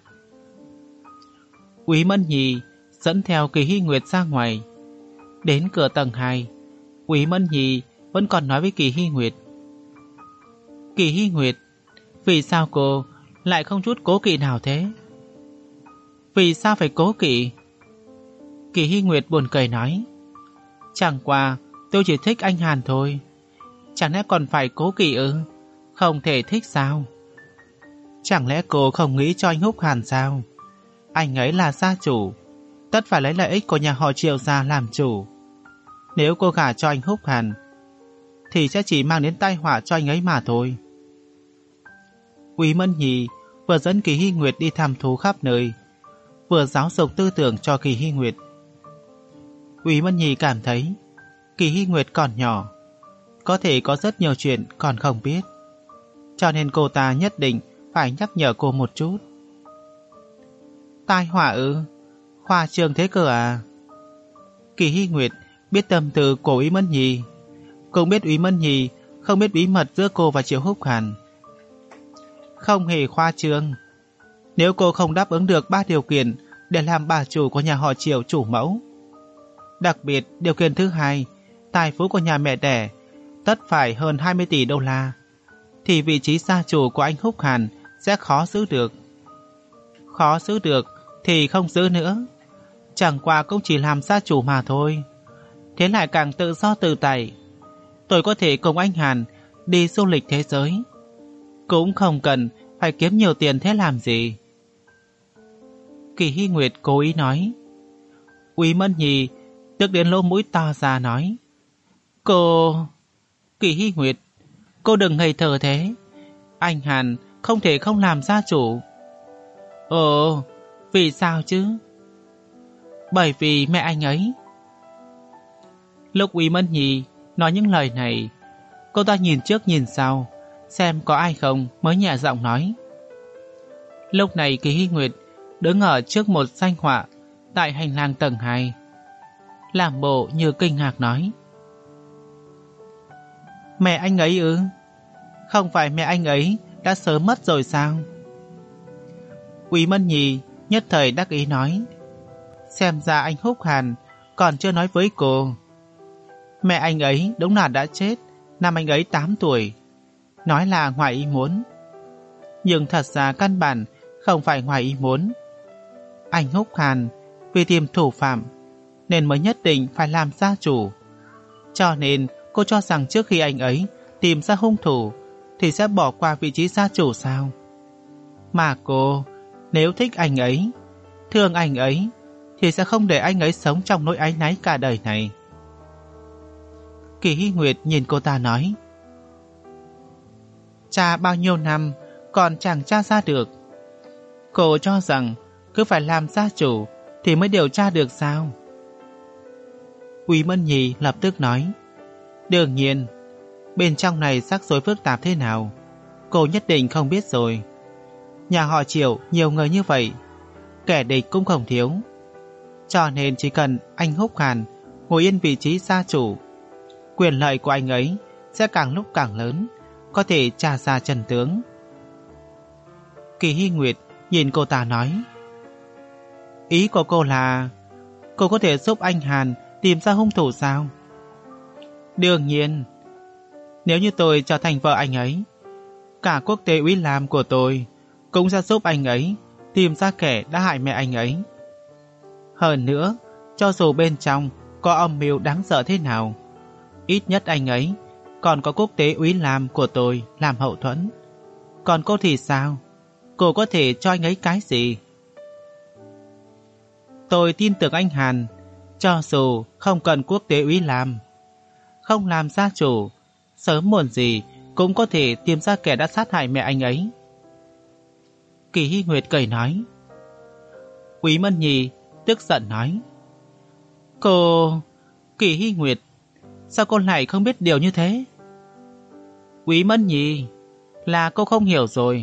Úy Mẫn Nhi dẫn theo Kỳ Hy Nguyệt ra ngoài. Đến cửa tầng hai, Úy Mẫn Nhi vẫn còn nói với Kỳ Hy Nguyệt: Kỳ Hy Nguyệt, vì sao cô lại không chút cố kỵ nào thế? Vì sao phải cố kỵ? Kỳ Hy Nguyệt buồn cười nói: Chẳng qua tôi chỉ thích anh Hàn thôi. Chẳng lẽ còn phải cố kỵ ư? Không thể thích sao? Chẳng lẽ cô không nghĩ cho anh Húc Hàn sao? Anh ấy là gia chủ, tất phải lấy lợi ích của nhà họ Triệu gia làm chủ. Nếu cô gả cho anh Húc Hàn thì sẽ chỉ mang đến tai họa cho anh ấy mà thôi. Úy Mẫn Nhi vừa dẫn Kỳ Hy Nguyệt đi thăm thú khắp nơi, vừa giáo dục tư tưởng cho Kỳ Hy Nguyệt. Úy Mẫn Nhi cảm thấy Kỳ Hy Nguyệt còn nhỏ, có thể có rất nhiều chuyện còn không biết, cho nên cô ta nhất định phải nhắc nhở cô một chút. Tai họa ư? Khoa trương thế cơ à? Kỳ Hy Nguyệt biết tâm tư của Úy Mẫn Nhi, cũng biết Úy Mẫn Nhi không biết bí mật giữa cô và Triệu Húc Hàn. Không hề khoa trương. Nếu cô không đáp ứng được ba điều kiện để làm bà chủ của nhà họ Triệu chủ mẫu, đặc biệt điều kiện thứ hai, tài phú của nhà mẹ đẻ tất phải hơn hai mươi tỷ đô la, thì vị trí gia chủ của anh Húc Hàn sẽ khó giữ được. Khó giữ được thì không giữ nữa, chẳng qua cũng chỉ làm gia chủ mà thôi. Thế lại càng tự do tự tại. Tôi có thể cùng anh Hàn đi du lịch thế giới, cũng không cần phải kiếm nhiều tiền thế làm gì. Kỳ Hy Nguyệt cố ý nói. Úy Mẫn Nhi tức đến lỗ mũi to ra nói: Cô... Kỳ Hy Nguyệt, cô đừng ngây thơ thế. Anh Hàn không thể không làm gia chủ. Ồ, vì sao chứ? Bởi vì mẹ anh ấy. Lúc Úy Mẫn Nhi nói những lời này, cô ta nhìn trước nhìn sau, xem có ai không mới nhẹ giọng nói. Lúc này Kỳ Hy Nguyệt đứng ở trước một danh họa tại hành lang tầng hai, làm bộ như kinh ngạc nói: Mẹ anh ấy ư? Không phải mẹ anh ấy đã sớm mất rồi sao? Úy Mẫn Nhi nhất thời đắc ý nói: Xem ra anh Húc Hàn còn chưa nói với cô. Mẹ anh ấy đúng là đã chết năm anh ấy tám tuổi. Nói là ngoài ý muốn, nhưng thật ra căn bản không phải ngoài ý muốn. Anh Húc Hàn vì tìm thủ phạm nên mới nhất định phải làm gia chủ. Cho nên cô cho rằng trước khi anh ấy tìm ra hung thủ thì sẽ bỏ qua vị trí gia chủ sao? Mà cô nếu thích anh ấy, thương anh ấy, thì sẽ không để anh ấy sống trong nỗi áy náy cả đời này. Kỳ Hy Nguyệt nhìn cô ta nói: Cha bao nhiêu năm còn chẳng tra ra được. Cô cho rằng cứ phải làm gia chủ thì mới điều tra được sao? Úy Mẫn Nhi lập tức nói: Đương nhiên, bên trong này rắc rối phức tạp thế nào, cô nhất định không biết rồi. Nhà họ Triệu nhiều người như vậy, kẻ địch cũng không thiếu. Cho nên chỉ cần anh Húc Hàn ngồi yên vị trí gia chủ, quyền lợi của anh ấy sẽ càng lúc càng lớn, có thể tra ra chân tướng. Kỳ Hy Nguyệt nhìn cô ta nói: Ý của cô là cô có thể giúp anh Hàn tìm ra hung thủ sao? Đương nhiên. Nếu như tôi trở thành vợ anh ấy, cả quốc tế Úy Lam của tôi cũng sẽ giúp anh ấy tìm ra kẻ đã hại mẹ anh ấy. Hơn nữa, cho dù bên trong có âm mưu đáng sợ thế nào, ít nhất anh ấy còn có quốc tế Úy Lam của tôi làm hậu thuẫn. Còn cô thì sao? Cô có thể cho anh ấy cái gì? Tôi tin tưởng anh Hàn, cho dù không cần quốc tế Úy Lam, không làm gia chủ, sớm muộn gì cũng có thể tìm ra kẻ đã sát hại mẹ anh ấy. Kỳ Hy Nguyệt cười nói. Úy Mẫn Nhi tức giận nói: Cô... Kỳ Hy Nguyệt, sao cô lại không biết điều như thế? Úy Mẫn Nhi, là cô không hiểu rồi.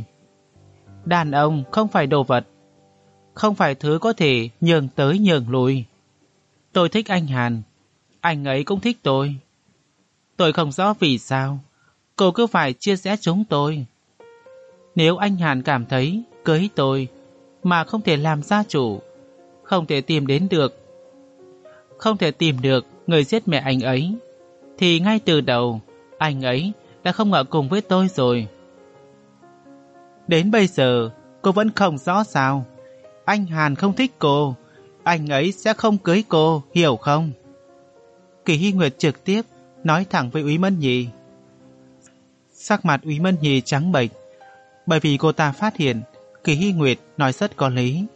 Đàn ông không phải đồ vật, không phải thứ có thể nhường tới nhường lui. Tôi thích anh Hàn, anh ấy cũng thích tôi. Tôi không rõ vì sao cô cứ phải chia rẽ chúng tôi. Nếu anh Hàn cảm thấy cưới tôi mà không thể làm gia chủ, không thể tìm đến được, không thể tìm được người giết mẹ anh ấy, thì ngay từ đầu anh ấy đã không ở cùng với tôi rồi. Đến bây giờ cô vẫn không rõ sao? Anh Hàn không thích cô, anh ấy sẽ không cưới cô, hiểu không? Kỳ Hy Nguyệt trực tiếp nói thẳng với Úy Mân Nhi. Sắc mặt Úy Mân Nhi trắng bệch, bởi vì cô ta phát hiện Kỳ Hy Nguyệt nói rất có lý.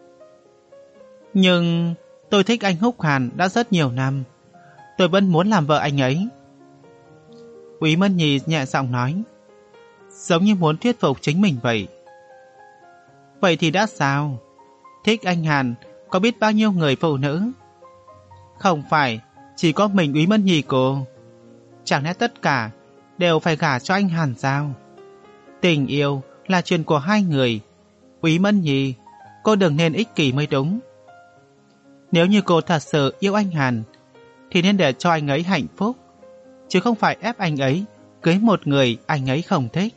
Nhưng tôi thích anh Húc Hàn đã rất nhiều năm, tôi vẫn muốn làm vợ anh ấy. Úy Mân Nhi nhẹ giọng nói, giống như muốn thuyết phục chính mình vậy. Vậy thì đã sao? Thích anh Hàn có biết bao nhiêu người phụ nữ? Không phải chỉ có mình Úy Mân Nhi cô. Chẳng lẽ tất cả đều phải gả cho anh Hàn sao? Tình yêu là chuyện của hai người. Úy Mân Nhi, cô đừng nên ích kỷ mới đúng. Nếu như cô thật sự yêu anh Hàn thì nên để cho anh ấy hạnh phúc, chứ không phải ép anh ấy cưới một người anh ấy không thích.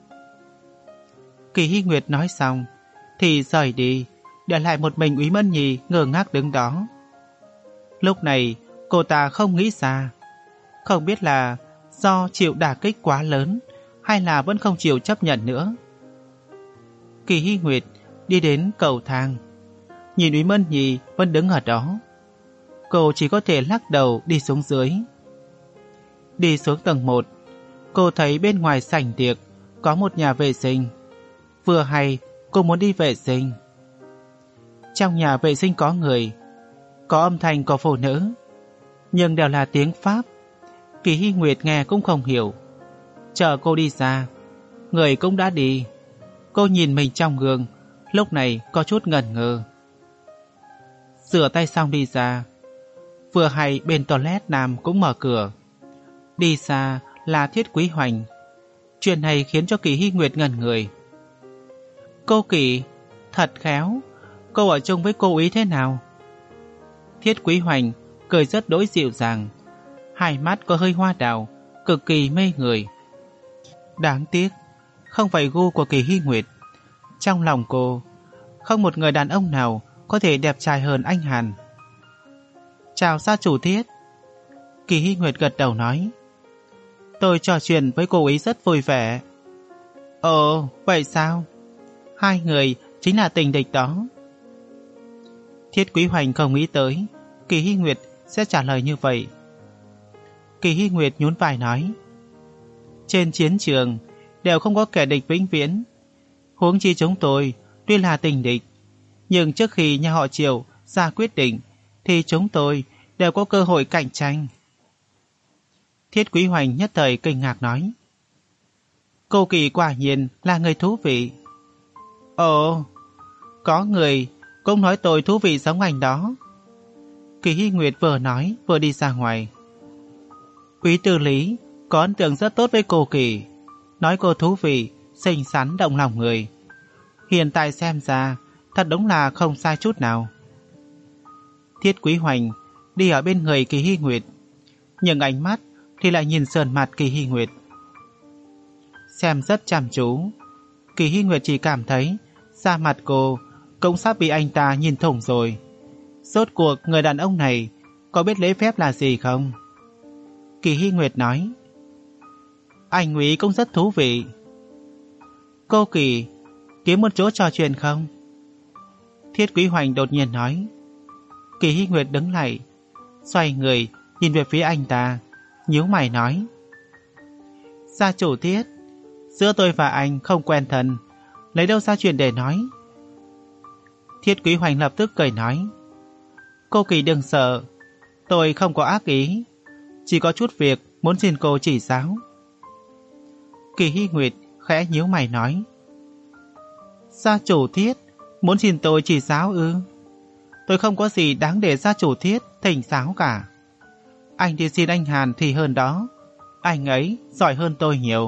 Kỳ Hy Nguyệt nói xong thì rời đi, để lại một mình Úy Mân Nhi ngơ ngác đứng đó. Lúc này cô ta không nghĩ ra, không biết là do chịu đả kích quá lớn hay là vẫn không chịu chấp nhận nữa. Kỳ Hy Nguyệt đi đến cầu thang, nhìn Úy Mân Nhi vẫn đứng ở đó. Cô chỉ có thể lắc đầu đi xuống dưới. Đi xuống tầng một, cô thấy bên ngoài sảnh tiệc có một nhà vệ sinh. Vừa hay cô muốn đi vệ sinh. Trong nhà vệ sinh có người, có âm thanh của phụ nữ, nhưng đều là tiếng Pháp. Kỳ Hy Nguyệt nghe cũng không hiểu. Chờ cô đi ra, người cũng đã đi. Cô nhìn mình trong gương, lúc này có chút ngẩn ngơ. Rửa tay xong đi ra, vừa hay bên toilet nam cũng mở cửa. Đi xa là Thiết Quý Hoành. Chuyện này khiến cho Kỳ Hy Nguyệt ngẩn người. Cô Kỳ, thật khéo, cô ở chung với cô Úy thế nào? Thiết Quý Hoành cười rất đỗi dịu dàng, hai mắt có hơi hoa đào, cực kỳ mê người. Đáng tiếc, không phải gu của Kỳ Hy Nguyệt. Trong lòng cô, không một người đàn ông nào có thể đẹp trai hơn anh Hàn. Chào gia chủ Thiết. Kỳ Hy Nguyệt gật đầu nói, tôi trò chuyện với cô ấy rất vui vẻ. Ồ, vậy sao? Hai người chính là tình địch đó. Thiết Quý Hoành không nghĩ tới Kỳ Hy Nguyệt sẽ trả lời như vậy. Kỳ Hy Nguyệt nhún vai nói, trên chiến trường đều không có kẻ địch vĩnh viễn. Huống chi chúng tôi tuy là tình địch, nhưng trước khi nhà họ Triều ra quyết định thì chúng tôi đều có cơ hội cạnh tranh. Thiết Quý Hoành nhất thời kinh ngạc nói, cô Kỳ quả nhiên là người thú vị. Ồ, có người cũng nói tôi thú vị giống anh đó. Kỳ Hy Nguyệt vừa nói vừa đi ra ngoài. Úy Tư Lý có ấn tượng rất tốt với cô Kỳ, nói cô thú vị, xinh xắn động lòng người. Hiện tại xem ra thật đúng là không sai chút nào. Thiết Quý Hoành đi ở bên người Kỳ Hy Nguyệt, nhưng ánh mắt thì lại nhìn sườn mặt Kỳ Hy Nguyệt, xem rất chăm chú. Kỳ Hy Nguyệt chỉ cảm thấy da mặt cô cũng sắp bị anh ta nhìn thủng rồi. Rốt cuộc người đàn ông này có biết lễ phép là gì không? Kỳ Hy Nguyệt nói, anh Úy cũng rất thú vị. Cô Kỳ, kiếm một chỗ trò chuyện không? Thiết Quý Hoành đột nhiên nói. Kỳ Hy Nguyệt đứng lại, xoay người nhìn về phía anh ta, nhíu mày nói, gia chủ Thiết, giữa tôi và anh không quen thân, lấy đâu ra chuyện để nói? Thiết Quý Hoành lập tức cười nói, cô Kỳ đừng sợ, tôi không có ác ý, chỉ có chút việc muốn xin cô chỉ giáo. Kỳ Hy Nguyệt khẽ nhíu mày nói, gia chủ Thiết muốn xin tôi chỉ giáo ư? Tôi không có gì đáng để gia chủ Thiết thỉnh giáo cả. Anh đi xin anh Hàn thì hơn đó, anh ấy giỏi hơn tôi nhiều.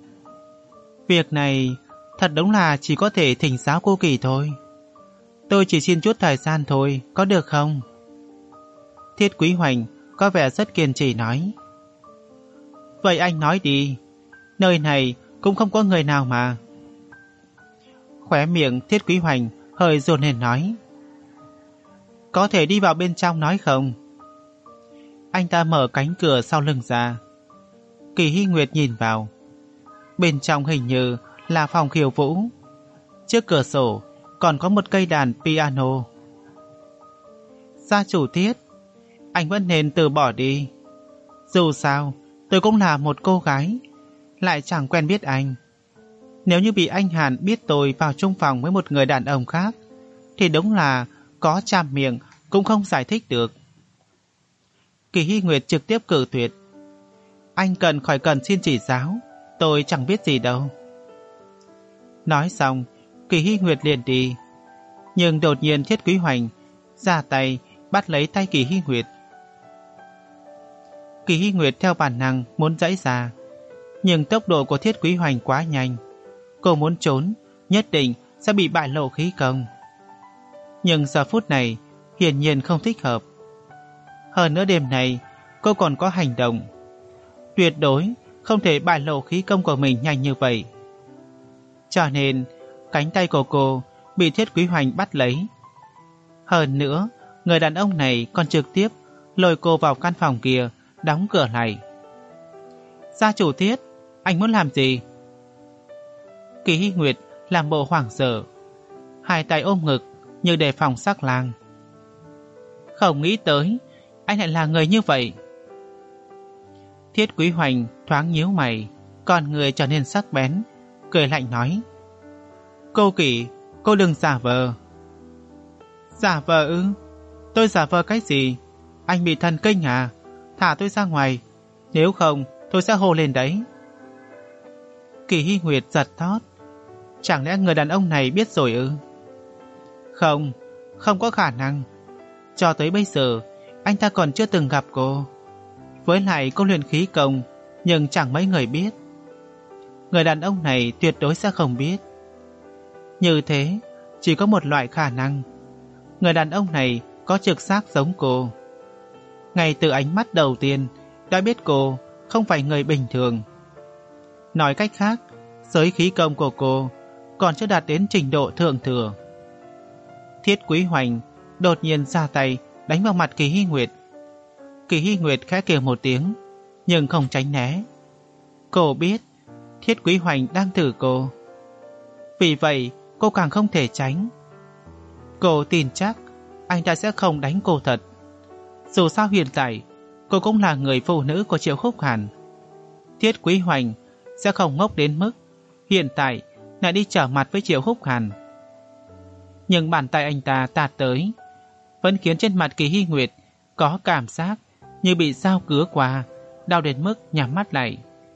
Việc này thật đúng là chỉ có thể thỉnh giáo cô Kỳ thôi. Tôi chỉ xin chút thời gian thôi, có được không? Thiết Quý Hoành có vẻ rất kiên trì nói. Vậy anh nói đi, nơi này cũng không có người nào mà. Khóe miệng Thiết Quý Hoành hơi run lên nói. Có thể đi vào bên trong nói không? Anh ta mở cánh cửa sau lưng ra. Kỳ Hy Nguyệt nhìn vào. Bên trong hình như là phòng khiêu vũ. Trước cửa sổ còn có một cây đàn piano. Gia chủ Thiết, anh vẫn nên từ bỏ đi. Dù sao, tôi cũng là một cô gái, lại chẳng quen biết anh. Nếu như bị anh Hàn biết tôi vào chung phòng với một người đàn ông khác, thì đúng là có chạm miệng cũng không giải thích được. Kỳ Hy Nguyệt trực tiếp cự tuyệt. Anh cần khỏi cần xin chỉ giáo, tôi chẳng biết gì đâu. Nói xong, Kỳ Hy Nguyệt liền đi. Nhưng đột nhiên Thiết Quý Hoành ra tay bắt lấy tay Kỳ Hy Nguyệt. Kỳ Hy Nguyệt theo bản năng muốn giãy ra, nhưng tốc độ của Thiết Quý Hoành quá nhanh. Cô muốn trốn, nhất định sẽ bị bại lộ khí công. Nhưng giờ phút này hiển nhiên không thích hợp. Hơn nữa đêm này cô còn có hành động. Tuyệt đối không thể bại lộ khí công của mình nhanh như vậy. Cho nên cánh tay của cô bị Thiết Quý Hoành bắt lấy. Hơn nữa, người đàn ông này còn trực tiếp lôi cô vào căn phòng kia, đóng cửa lại. Gia chủ Thiết, anh muốn làm gì? Kỳ Hy Nguyệt làm bộ hoảng sợ, hai tay ôm ngực như đề phòng sắc lang. Không nghĩ tới anh lại là người như vậy. Thiết Quý Hoành thoáng nhíu mày, con người trở nên sắc bén, cười lạnh nói. Cô Kỳ, cô đừng giả vờ. Giả vờ ư? Tôi giả vờ cái gì? Anh bị thần kinh à? Thả tôi ra ngoài, nếu không tôi sẽ hô lên đấy. Kỳ Hy Nguyệt giật thót. Chẳng lẽ người đàn ông này biết rồi ư? Không, không có khả năng. Cho tới bây giờ anh ta còn chưa từng gặp cô. Với lại cô luyện khí công, nhưng chẳng mấy người biết. Người đàn ông này tuyệt đối sẽ không biết. Như thế, chỉ có một loại khả năng. Người đàn ông này có trực giác giống cô. Ngay từ ánh mắt đầu tiên đã biết cô không phải người bình thường. Nói cách khác, giới khí công của cô còn chưa đạt đến trình độ thượng thừa. Thiết Quý Hoành đột nhiên ra tay đánh vào mặt Kỳ Hy Nguyệt. Kỳ Hy Nguyệt khẽ kêu một tiếng, nhưng không tránh né. Cô biết Thiết Quý Hoành đang thử cô, vì vậy cô càng không thể tránh. Cô tin chắc anh ta sẽ không đánh cô thật. Dù sao hiện tại cô cũng là người phụ nữ của Triệu Khúc Hàn. Thiết Quý Hoành sẽ không ngốc đến mức hiện tại lại đi trở mặt với Triệu Khúc Hàn. Nhưng bàn tay anh ta tạt tới vẫn khiến trên mặt Kỳ Hy Nguyệt có cảm giác như bị dao cứa qua, đau đến mức nhắm mắt lại.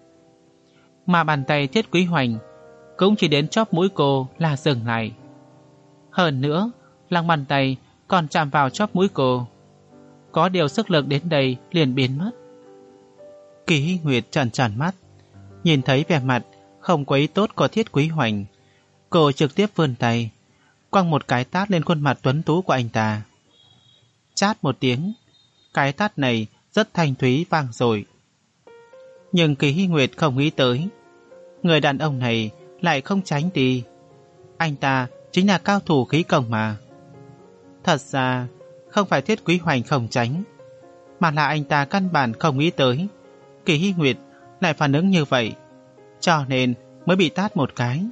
Mà bàn tay Thiết Quý Hoành cũng chỉ đến chóp mũi cô là dừng lại. Hơn nữa, lòng bàn tay còn chạm vào chóp mũi cô. Có điều sức lực đến đây liền biến mất. Kỳ Hy Nguyệt trợn tròn mắt, nhìn thấy vẻ mặt không có ý tốt của Thiết Quý Hoành. Cô trực tiếp vươn tay, quăng một cái tát lên khuôn mặt tuấn tú của anh ta. Chát một tiếng, cái tát này rất thanh thúy vang dội. Nhưng Kỳ Hy Nguyệt không nghĩ tới, người đàn ông này lại không tránh đi. Anh ta chính là cao thủ khí công mà. Thật ra không phải Thiết Quý Hoành không tránh, mà là anh ta căn bản không nghĩ tới Kỳ Hy Nguyệt lại phản ứng như vậy, cho nên mới bị tát một cái.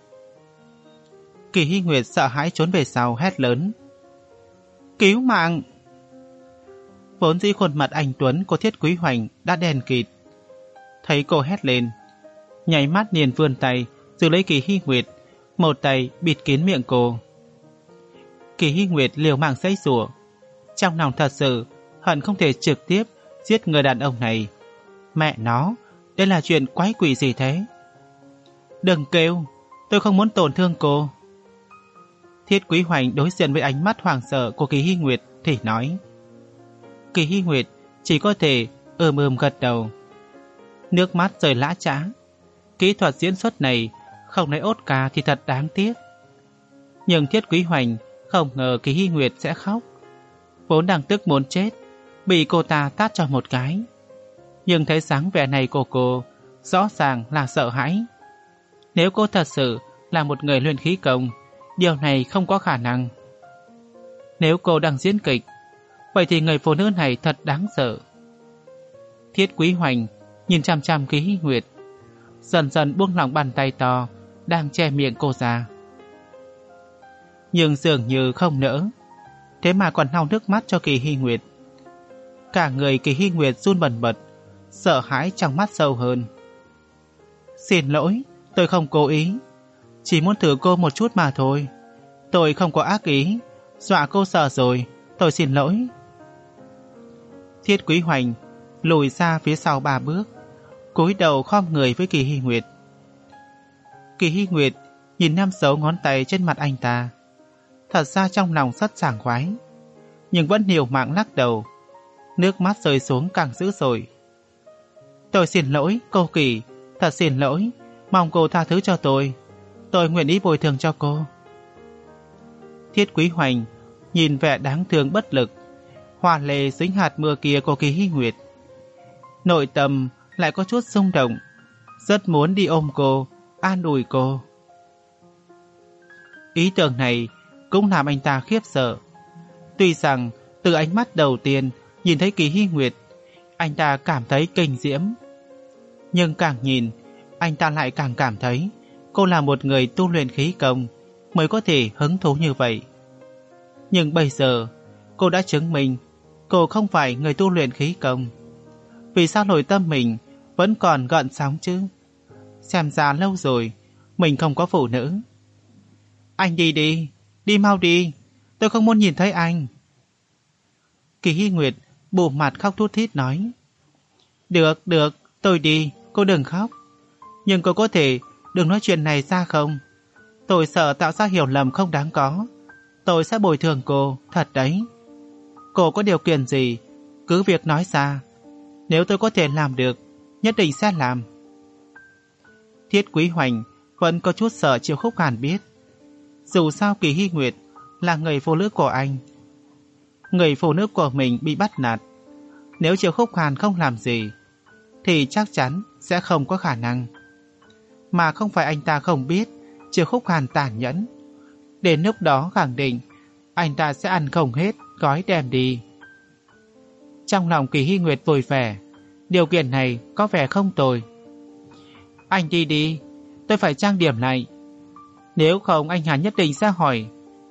Kỳ Hy Nguyệt sợ hãi trốn về sau, hét lớn. Cứu mạng! Vốn dĩ khuôn mặt anh tuấn của Thiết Quý Hoành đã đen kịt. Thấy cô hét lên, nháy mắt liền vươn tay giữ lấy Kỳ Hy Nguyệt, một tay bịt kín miệng cô. Kỳ Hy Nguyệt liều mạng giãy giụa, trong lòng thật sự hận không thể trực tiếp giết người đàn ông này. Mẹ nó, đây là chuyện quái quỷ gì thế? Đừng kêu, tôi không muốn tổn thương cô. Thiết Quý Hoành đối diện với ánh mắt hoảng sợ của Kỳ Hy Nguyệt thì nói. Kỳ Hy Nguyệt chỉ có thể ừm ừm gật đầu, nước mắt rơi lã chã. Kỹ thuật diễn xuất này không lấy Oscar thì thật đáng tiếc. Nhưng Thiết Quý Hoành không ngờ Kỳ Hy Nguyệt sẽ khóc. Vốn đang tức muốn chết, bị cô ta tát cho một cái. Nhưng thấy dáng vẻ này của cô rõ ràng là sợ hãi. Nếu cô thật sự là một người luyện khí công, điều này không có khả năng. Nếu cô đang diễn kịch, vậy thì người phụ nữ này thật đáng sợ. Thiết Quý Hoành nhìn chăm chăm Kỳ Hy Nguyệt, dần dần buông lỏng bàn tay to đang che miệng cô ra. Nhưng dường như không nỡ, thế mà còn lau nước mắt cho Kỳ Hy Nguyệt. Cả người Kỳ Hy Nguyệt run bần bật, sợ hãi trong mắt sâu hơn. Xin lỗi, tôi không cố ý, chỉ muốn thử cô một chút mà thôi. Tôi không có ác ý, dọa cô sợ rồi, tôi xin lỗi. Thiết Quý Hoành lùi ra phía sau ba bước, cúi đầu khom người với Kỳ Hy Nguyệt. Kỳ Hy Nguyệt nhìn năm dấu ngón tay trên mặt anh ta, thật ra trong lòng rất sảng khoái, nhưng vẫn liều mạng lắc đầu, nước mắt rơi xuống càng dữ dội. Tôi xin lỗi, cô Kỳ, thật xin lỗi, mong cô tha thứ cho tôi, tôi nguyện ý bồi thường cho cô. Thiết Quý Hoành nhìn vẻ đáng thương bất lực, hoa lệ dính hạt mưa kia của Kỳ Hy Nguyệt, nội tâm lại có chút rung động, rất muốn đi ôm cô, an ủi cô. Ý tưởng này cũng làm anh ta khiếp sợ. Tuy rằng từ ánh mắt đầu tiên nhìn thấy Kỳ Hy Nguyệt, anh ta cảm thấy kinh diễm, nhưng càng nhìn, anh ta lại càng cảm thấy cô là một người tu luyện khí công mới có thể hứng thú như vậy. Nhưng bây giờ, cô đã chứng minh cô không phải người tu luyện khí công. Vì sao nội tâm mình vẫn còn gợn sóng chứ? Xem ra lâu rồi mình không có phụ nữ. Anh đi đi, đi mau đi, tôi không muốn nhìn thấy anh. Kỳ Hy Nguyệt bù mặt khóc thút thít nói. Được, được, tôi đi, cô đừng khóc. Nhưng cô có thể đừng nói chuyện này ra không? Tôi sợ tạo ra hiểu lầm không đáng có. Tôi sẽ bồi thường cô, thật đấy. Cô có điều kiện gì, cứ việc nói ra. Nếu tôi có thể làm được, nhất định sẽ làm. Thiết Quý Hoành vẫn có chút sợ Triệu Khúc Hàn biết. Dù sao Kỳ Hy Nguyệt là người phụ nữ của anh. Người phụ nữ của mình bị bắt nạt, nếu Triệu Khúc Hàn không làm gì thì chắc chắn sẽ không có khả năng. Mà không phải anh ta không biết Triệu Khúc Hàn tàn nhẫn, đến lúc đó khẳng định anh ta sẽ ăn không hết gói đem đi. Trong lòng Kỳ Hy Nguyệt vui vẻ, điều kiện này có vẻ không tồi. Anh đi đi, tôi phải trang điểm lại, nếu không anh Hàn nhất định sẽ hỏi.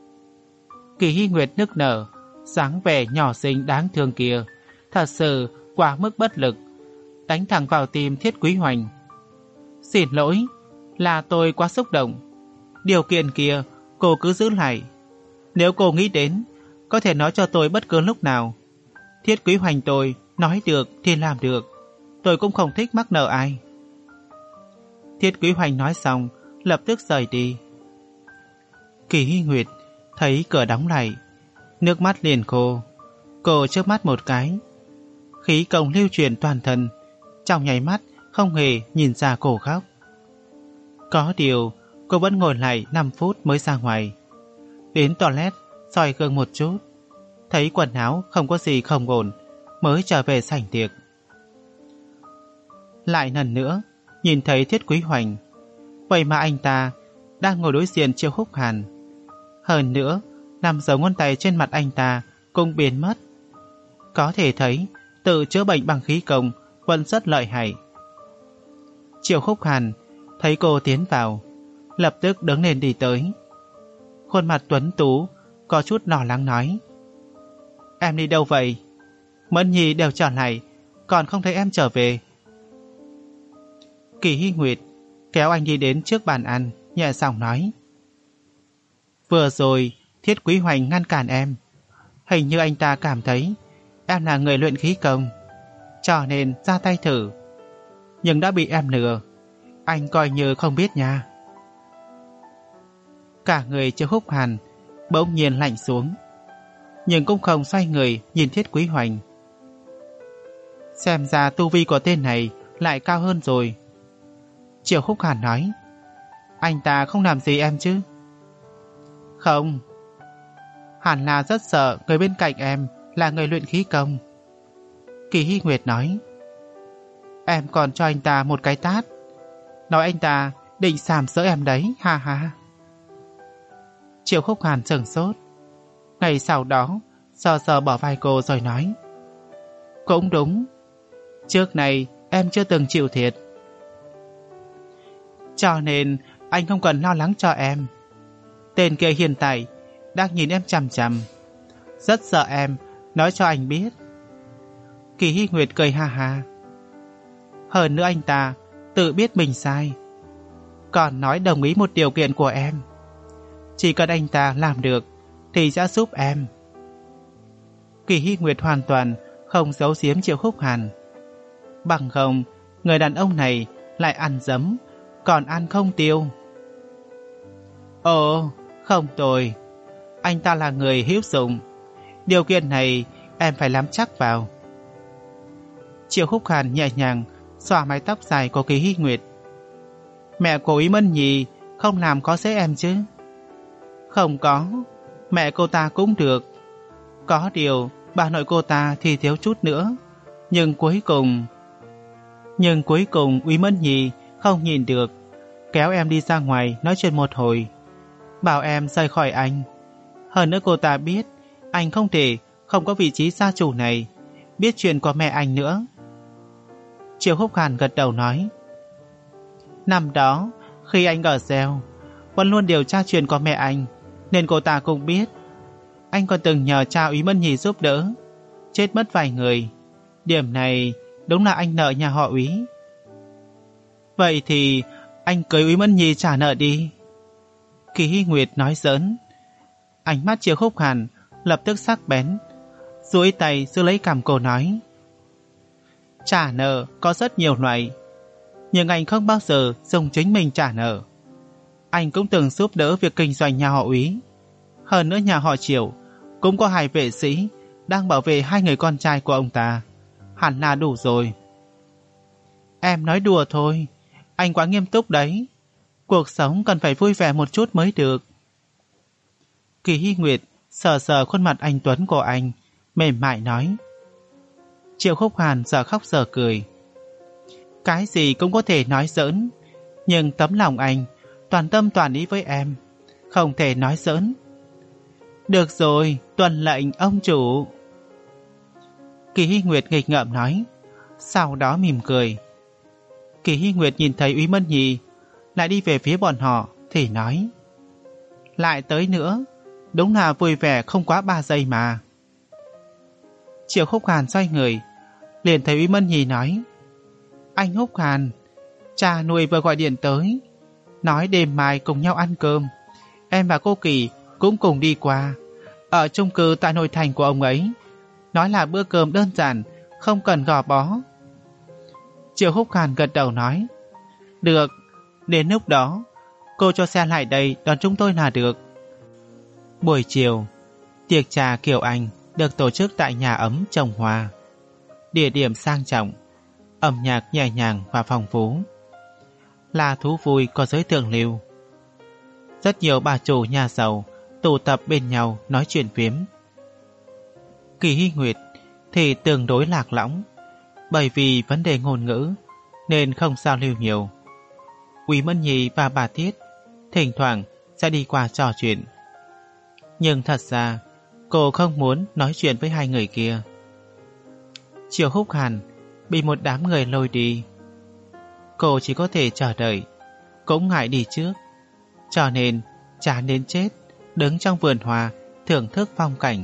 Kỳ Hy Nguyệt nức nở, dáng vẻ nhỏ xinh đáng thương kia thật sự quá mức bất lực, đánh thẳng vào tim Thiết Quý Hoành. Xin lỗi, là tôi quá xúc động. Điều kiện kia cô cứ giữ lại. Nếu cô nghĩ đến, có thể nói cho tôi bất cứ lúc nào. Thiết Quý Hoành tôi nói được thì làm được. Tôi cũng không thích mắc nợ ai. Thiết Quý Hoành nói xong, lập tức rời đi. Kỳ Hy Nguyệt thấy cửa đóng lại, nước mắt liền khô. Cô chớp mắt một cái, khí công lưu truyền toàn thân, trong nháy mắt không hề nhìn ra cô khóc. Có điều cô vẫn ngồi lại năm phút mới ra ngoài. Đến toilet soi gương một chút, thấy quần áo không có gì không ổn, mới trở về sảnh tiệc. Lại lần nữa nhìn thấy Thiết Quý Hoành, vậy mà anh ta đang ngồi đối diện Triệu Khúc Hàn. Hơn nữa, năm dấu ngón tay trên mặt anh ta cũng biến mất. Có thể thấy tự chữa bệnh bằng khí công vẫn rất lợi hại. Triệu Khúc Hàn thấy cô tiến vào, lập tức đứng lên đi tới. Khuôn mặt tuấn tú có chút lo lắng nói. Em đi đâu vậy? Mẫn Nhi đều trở lại, còn không thấy em trở về. Kỳ Hy Nguyệt kéo anh đi đến trước bàn ăn, nhẹ giọng nói. Vừa rồi Thiết Quý Hoành ngăn cản em, hình như anh ta cảm thấy em là người luyện khí công, cho nên ra tay thử, nhưng đã bị em lừa. Anh coi như không biết nha. Cả người Triệu Khúc Hàn bỗng nhiên lạnh xuống, nhưng cũng không xoay người nhìn Thiết Quý Hoành. Xem ra tu vi của tên này lại cao hơn rồi. Triệu Khúc Hàn nói. Anh ta không làm gì em chứ? Không, hẳn là rất sợ người bên cạnh em là người luyện khí công. Kỳ Hy Nguyệt nói. Em còn cho anh ta một cái tát, nói anh ta định sàm sỡ em đấy, ha ha. Triệu Khúc Hàn sửng sốt. Ngày sau đó sờ sờ bỏ vai cô rồi nói. Cũng đúng, trước này em chưa từng chịu thiệt, cho nên anh không cần lo lắng cho em. Tên kia hiện tại đang nhìn em chằm chằm, rất sợ em nói cho anh biết. Kỳ Hy Nguyệt cười ha ha. Hơn nữa anh ta tự biết mình sai, còn nói đồng ý một điều kiện của em. Chỉ cần anh ta làm được thì sẽ giúp em. Kỳ Hy Nguyệt hoàn toàn không giấu giếm Triệu Khúc Hàn. Bằng không, người đàn ông này lại ăn dấm, còn ăn không tiêu. Ồ, không tồi. Anh ta là người hữu dụng. Điều kiện này em phải nắm chắc vào. Triệu Khúc Hàn nhẹ nhàng xõa mái tóc dài của Kỳ Hy Nguyệt. Mẹ của Ý Mân Nhi không làm có dễ em chứ? Không có, mẹ cô ta cũng được. Có điều bà nội cô ta thì thiếu chút nữa. Nhưng cuối cùng Nhưng cuối cùng Ý Mân Nhi không nhìn được, kéo em đi ra ngoài nói chuyện một hồi, bảo em rời khỏi anh. Hơn nữa cô ta biết anh không thể không có vị trí gia chủ này, biết chuyện của mẹ anh nữa. Triệu Khúc Hàn gật đầu nói. Năm đó khi anh ở gieo, vẫn luôn điều tra chuyện của mẹ anh, nên cô ta cũng biết. Anh còn từng nhờ cha Úy Mân Nhi giúp đỡ, chết mất vài người. Điểm này đúng là anh nợ nhà họ Úy. Vậy thì anh cưới Úy Mân Nhi trả nợ đi. Kỳ Hy Nguyệt nói giỡn. Ánh mắt Triệu Khúc Hàn lập tức sắc bén, duỗi tay giữ lấy cằm cô nói. Trả nợ có rất nhiều loại, nhưng anh không bao giờ dùng chính mình trả nợ. Anh cũng từng giúp đỡ việc kinh doanh nhà họ Úy. Hơn nữa nhà họ Triệu cũng có hai vệ sĩ đang bảo vệ hai người con trai của ông ta, hẳn là đủ rồi. Em nói đùa thôi, anh quá nghiêm túc đấy. Cuộc sống cần phải vui vẻ một chút mới được. Kỳ Hy Nguyệt sờ sờ khuôn mặt anh tuấn của anh, mềm mại nói. Triệu Khúc Hàn giờ khóc giờ cười. Cái gì cũng có thể nói giỡn, nhưng tấm lòng anh toàn tâm toàn ý với em, không thể nói giỡn. Được rồi, tuân lệnh ông chủ. Kỳ Hy Nguyệt nghịch ngợm nói, sau đó mỉm cười. Kỳ Hy Nguyệt nhìn thấy Úy Mân Nhi lại đi về phía bọn họ thì nói. Lại tới nữa, đúng là vui vẻ không quá ba giây mà. Triệu Khúc Hàn xoay người, liền thấy Úy Mân Nhi nói. Anh Khúc Hàn, cha nuôi vừa gọi điện tới, nói đêm mai cùng nhau ăn cơm. Em và cô Kỳ cũng cùng đi qua, ở chung cư tại nội thành của ông ấy. Nói là bữa cơm đơn giản, không cần gò bó. Triệu Khúc Hàn gật đầu nói. Được, đến lúc đó cô cho xe lại đây đón chúng tôi là được. Buổi chiều, tiệc trà kiểu Anh được tổ chức tại nhà ấm trồng hoa. Địa điểm sang trọng, âm nhạc nhẹ nhàng và phong phú, là thú vui có giới thượng lưu. Rất nhiều bà chủ nhà giàu tụ tập bên nhau nói chuyện phiếm. Kỳ Hy Nguyệt thì tương đối lạc lõng, bởi vì vấn đề ngôn ngữ nên không giao lưu nhiều. Úy Mân Nhi và bà Thiết thỉnh thoảng sẽ đi qua trò chuyện, nhưng thật ra cô không muốn nói chuyện với hai người kia. Triệu Khúc Hàn bị một đám người lôi đi, cô chỉ có thể chờ đợi, cũng ngại đi trước, cho nên chán đến chết, đứng trong vườn hoa thưởng thức phong cảnh.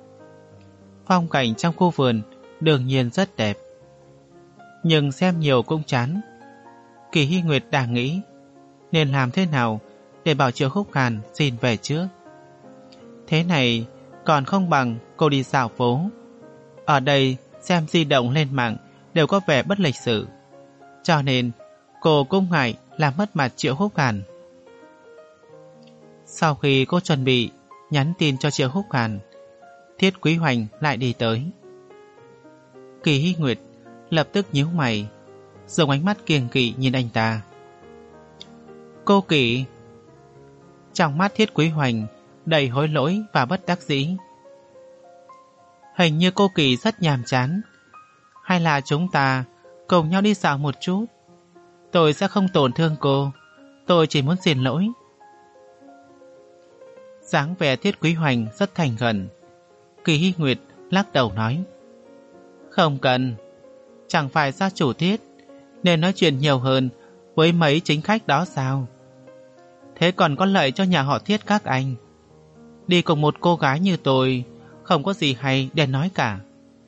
Phong cảnh trong khu vườn đương nhiên rất đẹp, nhưng xem nhiều cũng chán. Kỳ Hy Nguyệt đang nghĩ nên làm thế nào để bảo Triệu Khúc Hàn xin về trước. Thế này còn không bằng cô đi dạo phố. Ở đây xem di động lên mạng đều có vẻ bất lịch sự, cho nên cô cũng ngại làm mất mặt Triệu Khúc Hàn. Sau khi cô chuẩn bị nhắn tin cho Triệu Khúc Hàn, Thiết Quý Hoành lại đi tới. Kỳ Hy Nguyệt lập tức nhíu mày, dùng ánh mắt kiêng kỵ nhìn anh ta. Cô Kỳ. Trong mắt Thiết Quý Hoành đầy hối lỗi và bất đắc dĩ. Hình như cô Kỳ rất nhàm chán, Hay là chúng ta cùng nhau đi dạo một chút? Tôi sẽ không tổn thương cô. Tôi chỉ muốn xin lỗi. Dáng vẻ Thiết Quý Hoành rất thành khẩn. Kỳ Hy Nguyệt lắc đầu nói: Không cần. Chẳng phải gia chủ Thiết nên nói chuyện nhiều hơn với mấy chính khách đó sao? Thế còn có lợi cho nhà họ Thiết các anh. Đi cùng một cô gái như tôi không có gì hay để nói cả.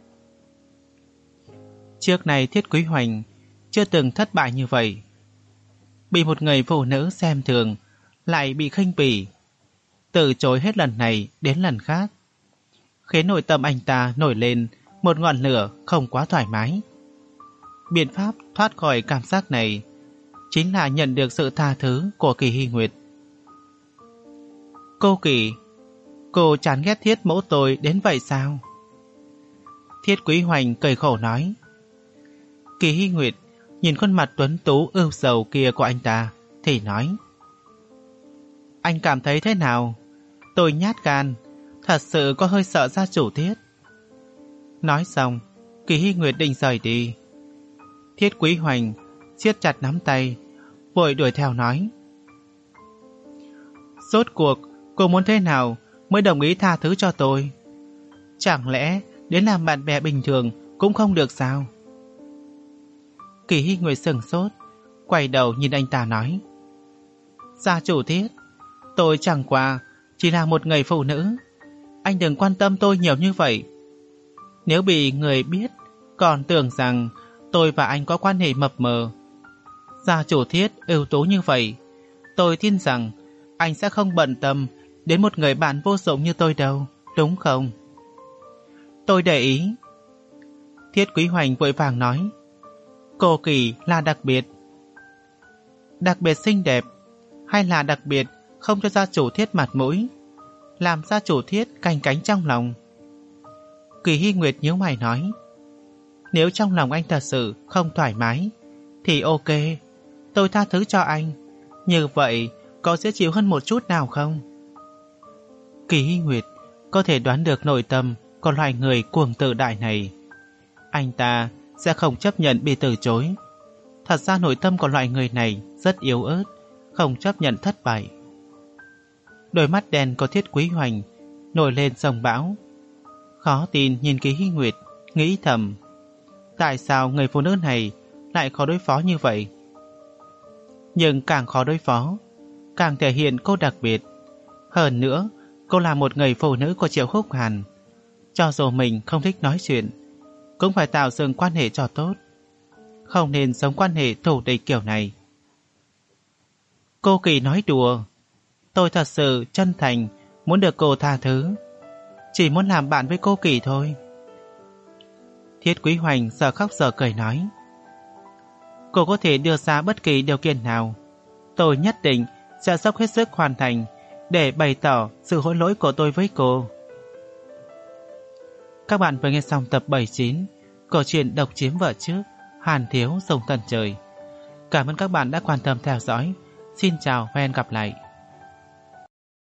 Trước này Thiết Quý Hoành chưa từng thất bại như vậy. Bị một người phụ nữ xem thường, lại bị khinh bỉ, từ chối hết lần này đến lần khác, khiến nội tâm anh ta nổi lên một ngọn lửa không quá thoải mái. Biện pháp thoát khỏi cảm giác này chính là nhận được sự tha thứ của Kỳ Hy Nguyệt. Cô Kỳ, cô chán ghét Thiết mẫu tôi đến vậy sao? Thiết Quý Hoành cười khổ nói. Kỳ Hy Nguyệt nhìn khuôn mặt tuấn tú ưu sầu kia của anh ta thì nói: Anh cảm thấy thế nào? Tôi nhát gan, thật sự có hơi sợ gia chủ Thiết. Nói xong, Kỳ Hy Nguyệt định rời đi. Thiết Quý Hoành siết chặt nắm tay, vội đuổi theo nói: Rốt cuộc cô muốn thế nào mới đồng ý tha thứ cho tôi? Chẳng lẽ đến làm bạn bè bình thường cũng không được sao? Kỳ Hy Nguyệt sững sốt, quay đầu nhìn anh ta nói: Gia chủ Thiết, tôi chẳng qua chỉ là một người phụ nữ. Anh đừng quan tâm tôi nhiều như vậy. Nếu bị người biết còn tưởng rằng tôi và anh có quan hệ mập mờ. Gia chủ Thiết ưu tú như vậy, tôi tin rằng anh sẽ không bận tâm đến một người bạn vô dụng như tôi đâu, đúng không? Tôi để ý. Thiết Quý Hoành vội vàng nói: Cô Kỳ là đặc biệt. Đặc biệt xinh đẹp hay là đặc biệt không cho gia chủ Thiết mặt mũi, làm gia chủ Thiết canh cánh trong lòng? Kỳ Hy Nguyệt nhíu mày nói: Nếu trong lòng anh thật sự không thoải mái thì ok, tôi tha thứ cho anh. Như vậy có dễ chịu hơn một chút nào không? Kỳ Hy Nguyệt có thể đoán được nội tâm của loài người cuồng tự đại này. Anh ta sẽ không chấp nhận bị từ chối. Thật ra nội tâm của loại người này rất yếu ớt, không chấp nhận thất bại. Đôi mắt đen của Thiết Quý Hoành nổi lên dòng bão. Khó tin nhìn Kỳ Hy Nguyệt, nghĩ thầm: Tại sao người phụ nữ này lại khó đối phó như vậy? Nhưng càng khó đối phó, càng thể hiện cô đặc biệt. Hơn nữa, cô là một người phụ nữ của Triệu Khúc Hàn. Cho dù mình không thích nói chuyện, cũng phải tạo dựng quan hệ cho tốt, không nên sống quan hệ thù địch kiểu này. Cô Kỳ nói đùa. Tôi thật sự chân thành muốn được cô tha thứ, chỉ muốn làm bạn với cô Kỳ thôi. Thiết Quý Hoành giờ khóc giờ cười nói: Cô có thể đưa ra bất kỳ điều kiện nào, tôi nhất định sẽ dốc hết sức hoàn thành để bày tỏ sự hối lỗi của tôi với cô. Các bạn vừa nghe xong tập bảy mươi chín của truyện Độc Chiếm Vợ Trước, Hàn Thiếu Sông Tận Trời. Cảm ơn các bạn đã quan tâm theo dõi. Xin chào và hẹn gặp lại.